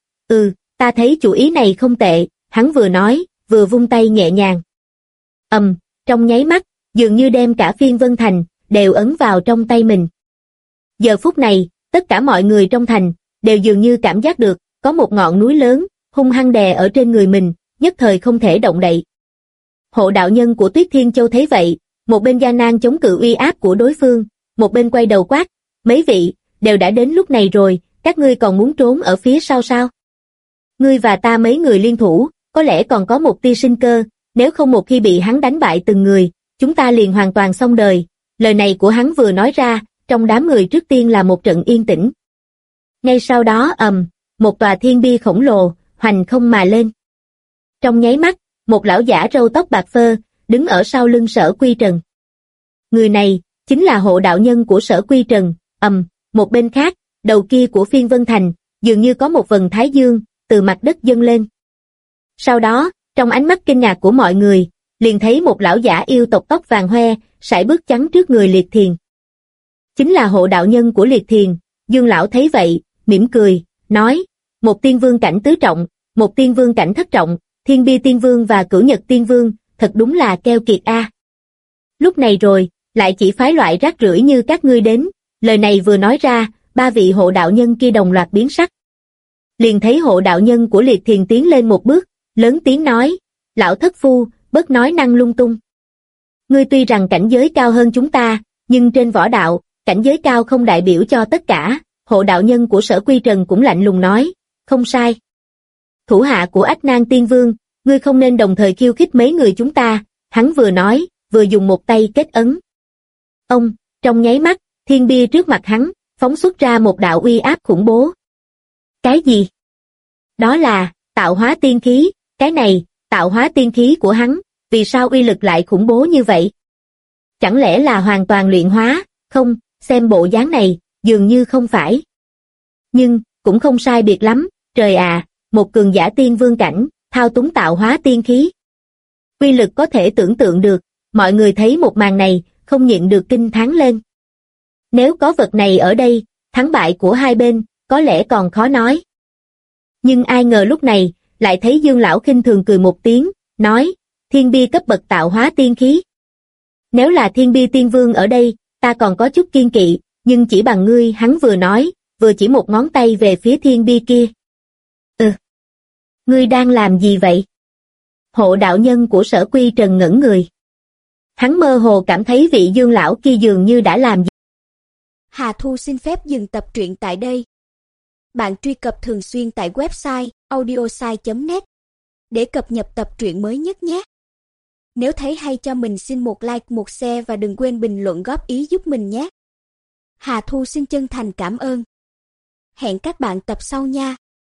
ta thấy chủ ý này không tệ, hắn vừa nói, vừa vung tay nhẹ nhàng. Trong nháy mắt, dường như đem cả phiên Vân Thành, đều ấn vào trong tay mình. Giờ phút này, tất cả mọi người trong thành, đều dường như cảm giác được, có một ngọn núi lớn, hung hăng đè ở trên người mình, nhất thời không thể động đậy. Hộ đạo nhân của Tuyết Thiên Châu thấy vậy, một bên gian nan chống cự uy áp của đối phương, một bên quay đầu quát, mấy vị, đều đã đến lúc này rồi, các ngươi còn muốn trốn ở phía sau sao? Ngươi và ta mấy người liên thủ, có lẽ còn có một tia sinh cơ, nếu không một khi bị hắn đánh bại từng người, chúng ta liền hoàn toàn xong đời. Lời này của hắn vừa nói ra, trong đám người trước tiên là một trận yên tĩnh. Ngay sau đó một tòa thiên bia khổng lồ, hoành không mà lên. Trong nháy mắt, một lão giả râu tóc bạc phơ, đứng ở sau lưng Sở Quy Trần. Người này, chính là hộ đạo nhân của Sở Quy Trần. Một bên khác, đầu kia của Phiên Vân Thành, dường như có một vầng thái dương, từ mặt đất dâng lên. Sau đó, trong ánh mắt kinh ngạc của mọi người, liền thấy một lão giả yêu tộc tóc vàng hoe, sải bước chắn trước người Liệt Thiền. Chính là hộ đạo nhân của Liệt Thiền. Dương lão thấy vậy, mỉm cười, nói, một tiên vương cảnh tứ trọng, một tiên vương cảnh thất trọng, Thiên Bi Tiên Vương và Cửu Nhật Tiên Vương, thật đúng là keo kiệt a. Lúc này rồi, lại chỉ phái loại rác rưởi như các ngươi đến. Lời này vừa nói ra, ba vị hộ đạo nhân kia đồng loạt biến sắc. Liền thấy hộ đạo nhân của Liệt Thiền tiến lên một bước, lớn tiếng nói, lão thất phu, bớt nói năng lung tung. Ngươi tuy rằng cảnh giới cao hơn chúng ta, nhưng trên võ đạo, cảnh giới cao không đại biểu cho tất cả. Hộ đạo nhân của Sở Quy Trần cũng lạnh lùng nói, không sai. Thủ hạ của Ách Nan Tiên Vương, ngươi không nên đồng thời khiêu khích mấy người chúng ta. Hắn vừa nói, vừa dùng một tay kết ấn. Trong nháy mắt, thiên bia trước mặt hắn, phóng xuất ra một đạo uy áp khủng bố. Cái gì? Đó là, tạo hóa tiên khí. Cái này, tạo hóa tiên khí của hắn, vì sao uy lực lại khủng bố như vậy? Chẳng lẽ là hoàn toàn luyện hóa? Không, xem bộ dáng này, dường như không phải. Nhưng, cũng không sai biệt lắm, trời à, một cường giả tiên vương cảnh, thao túng tạo hóa tiên khí. Uy lực có thể tưởng tượng được, mọi người thấy một màn này, không nhịn được kinh thán lên. Nếu có vật này ở đây, thắng bại của hai bên, có lẽ còn khó nói. Nhưng ai ngờ lúc này, lại thấy Dương lão khinh thường cười một tiếng, nói, thiên bia cấp bậc tạo hóa tiên khí. Nếu là Thiên Bi Tiên Vương ở đây, ta còn có chút kiên kỵ, nhưng chỉ bằng ngươi, hắn vừa nói, vừa chỉ một ngón tay về phía thiên bia kia. Ngươi đang làm gì vậy? Hộ đạo nhân của Sở Quy Trần ngẩn người. Hắn mơ hồ cảm thấy vị Dương lão kia dường như đã làm gì. Hà Thu xin phép dừng tập truyện tại đây. Bạn truy cập thường xuyên tại website audiosai.net để cập nhật tập truyện mới nhất nhé. Nếu thấy hay cho mình xin một like, một share và đừng quên bình luận góp ý giúp mình nhé. Hà Thu xin chân thành cảm ơn. Hẹn các bạn tập sau nha.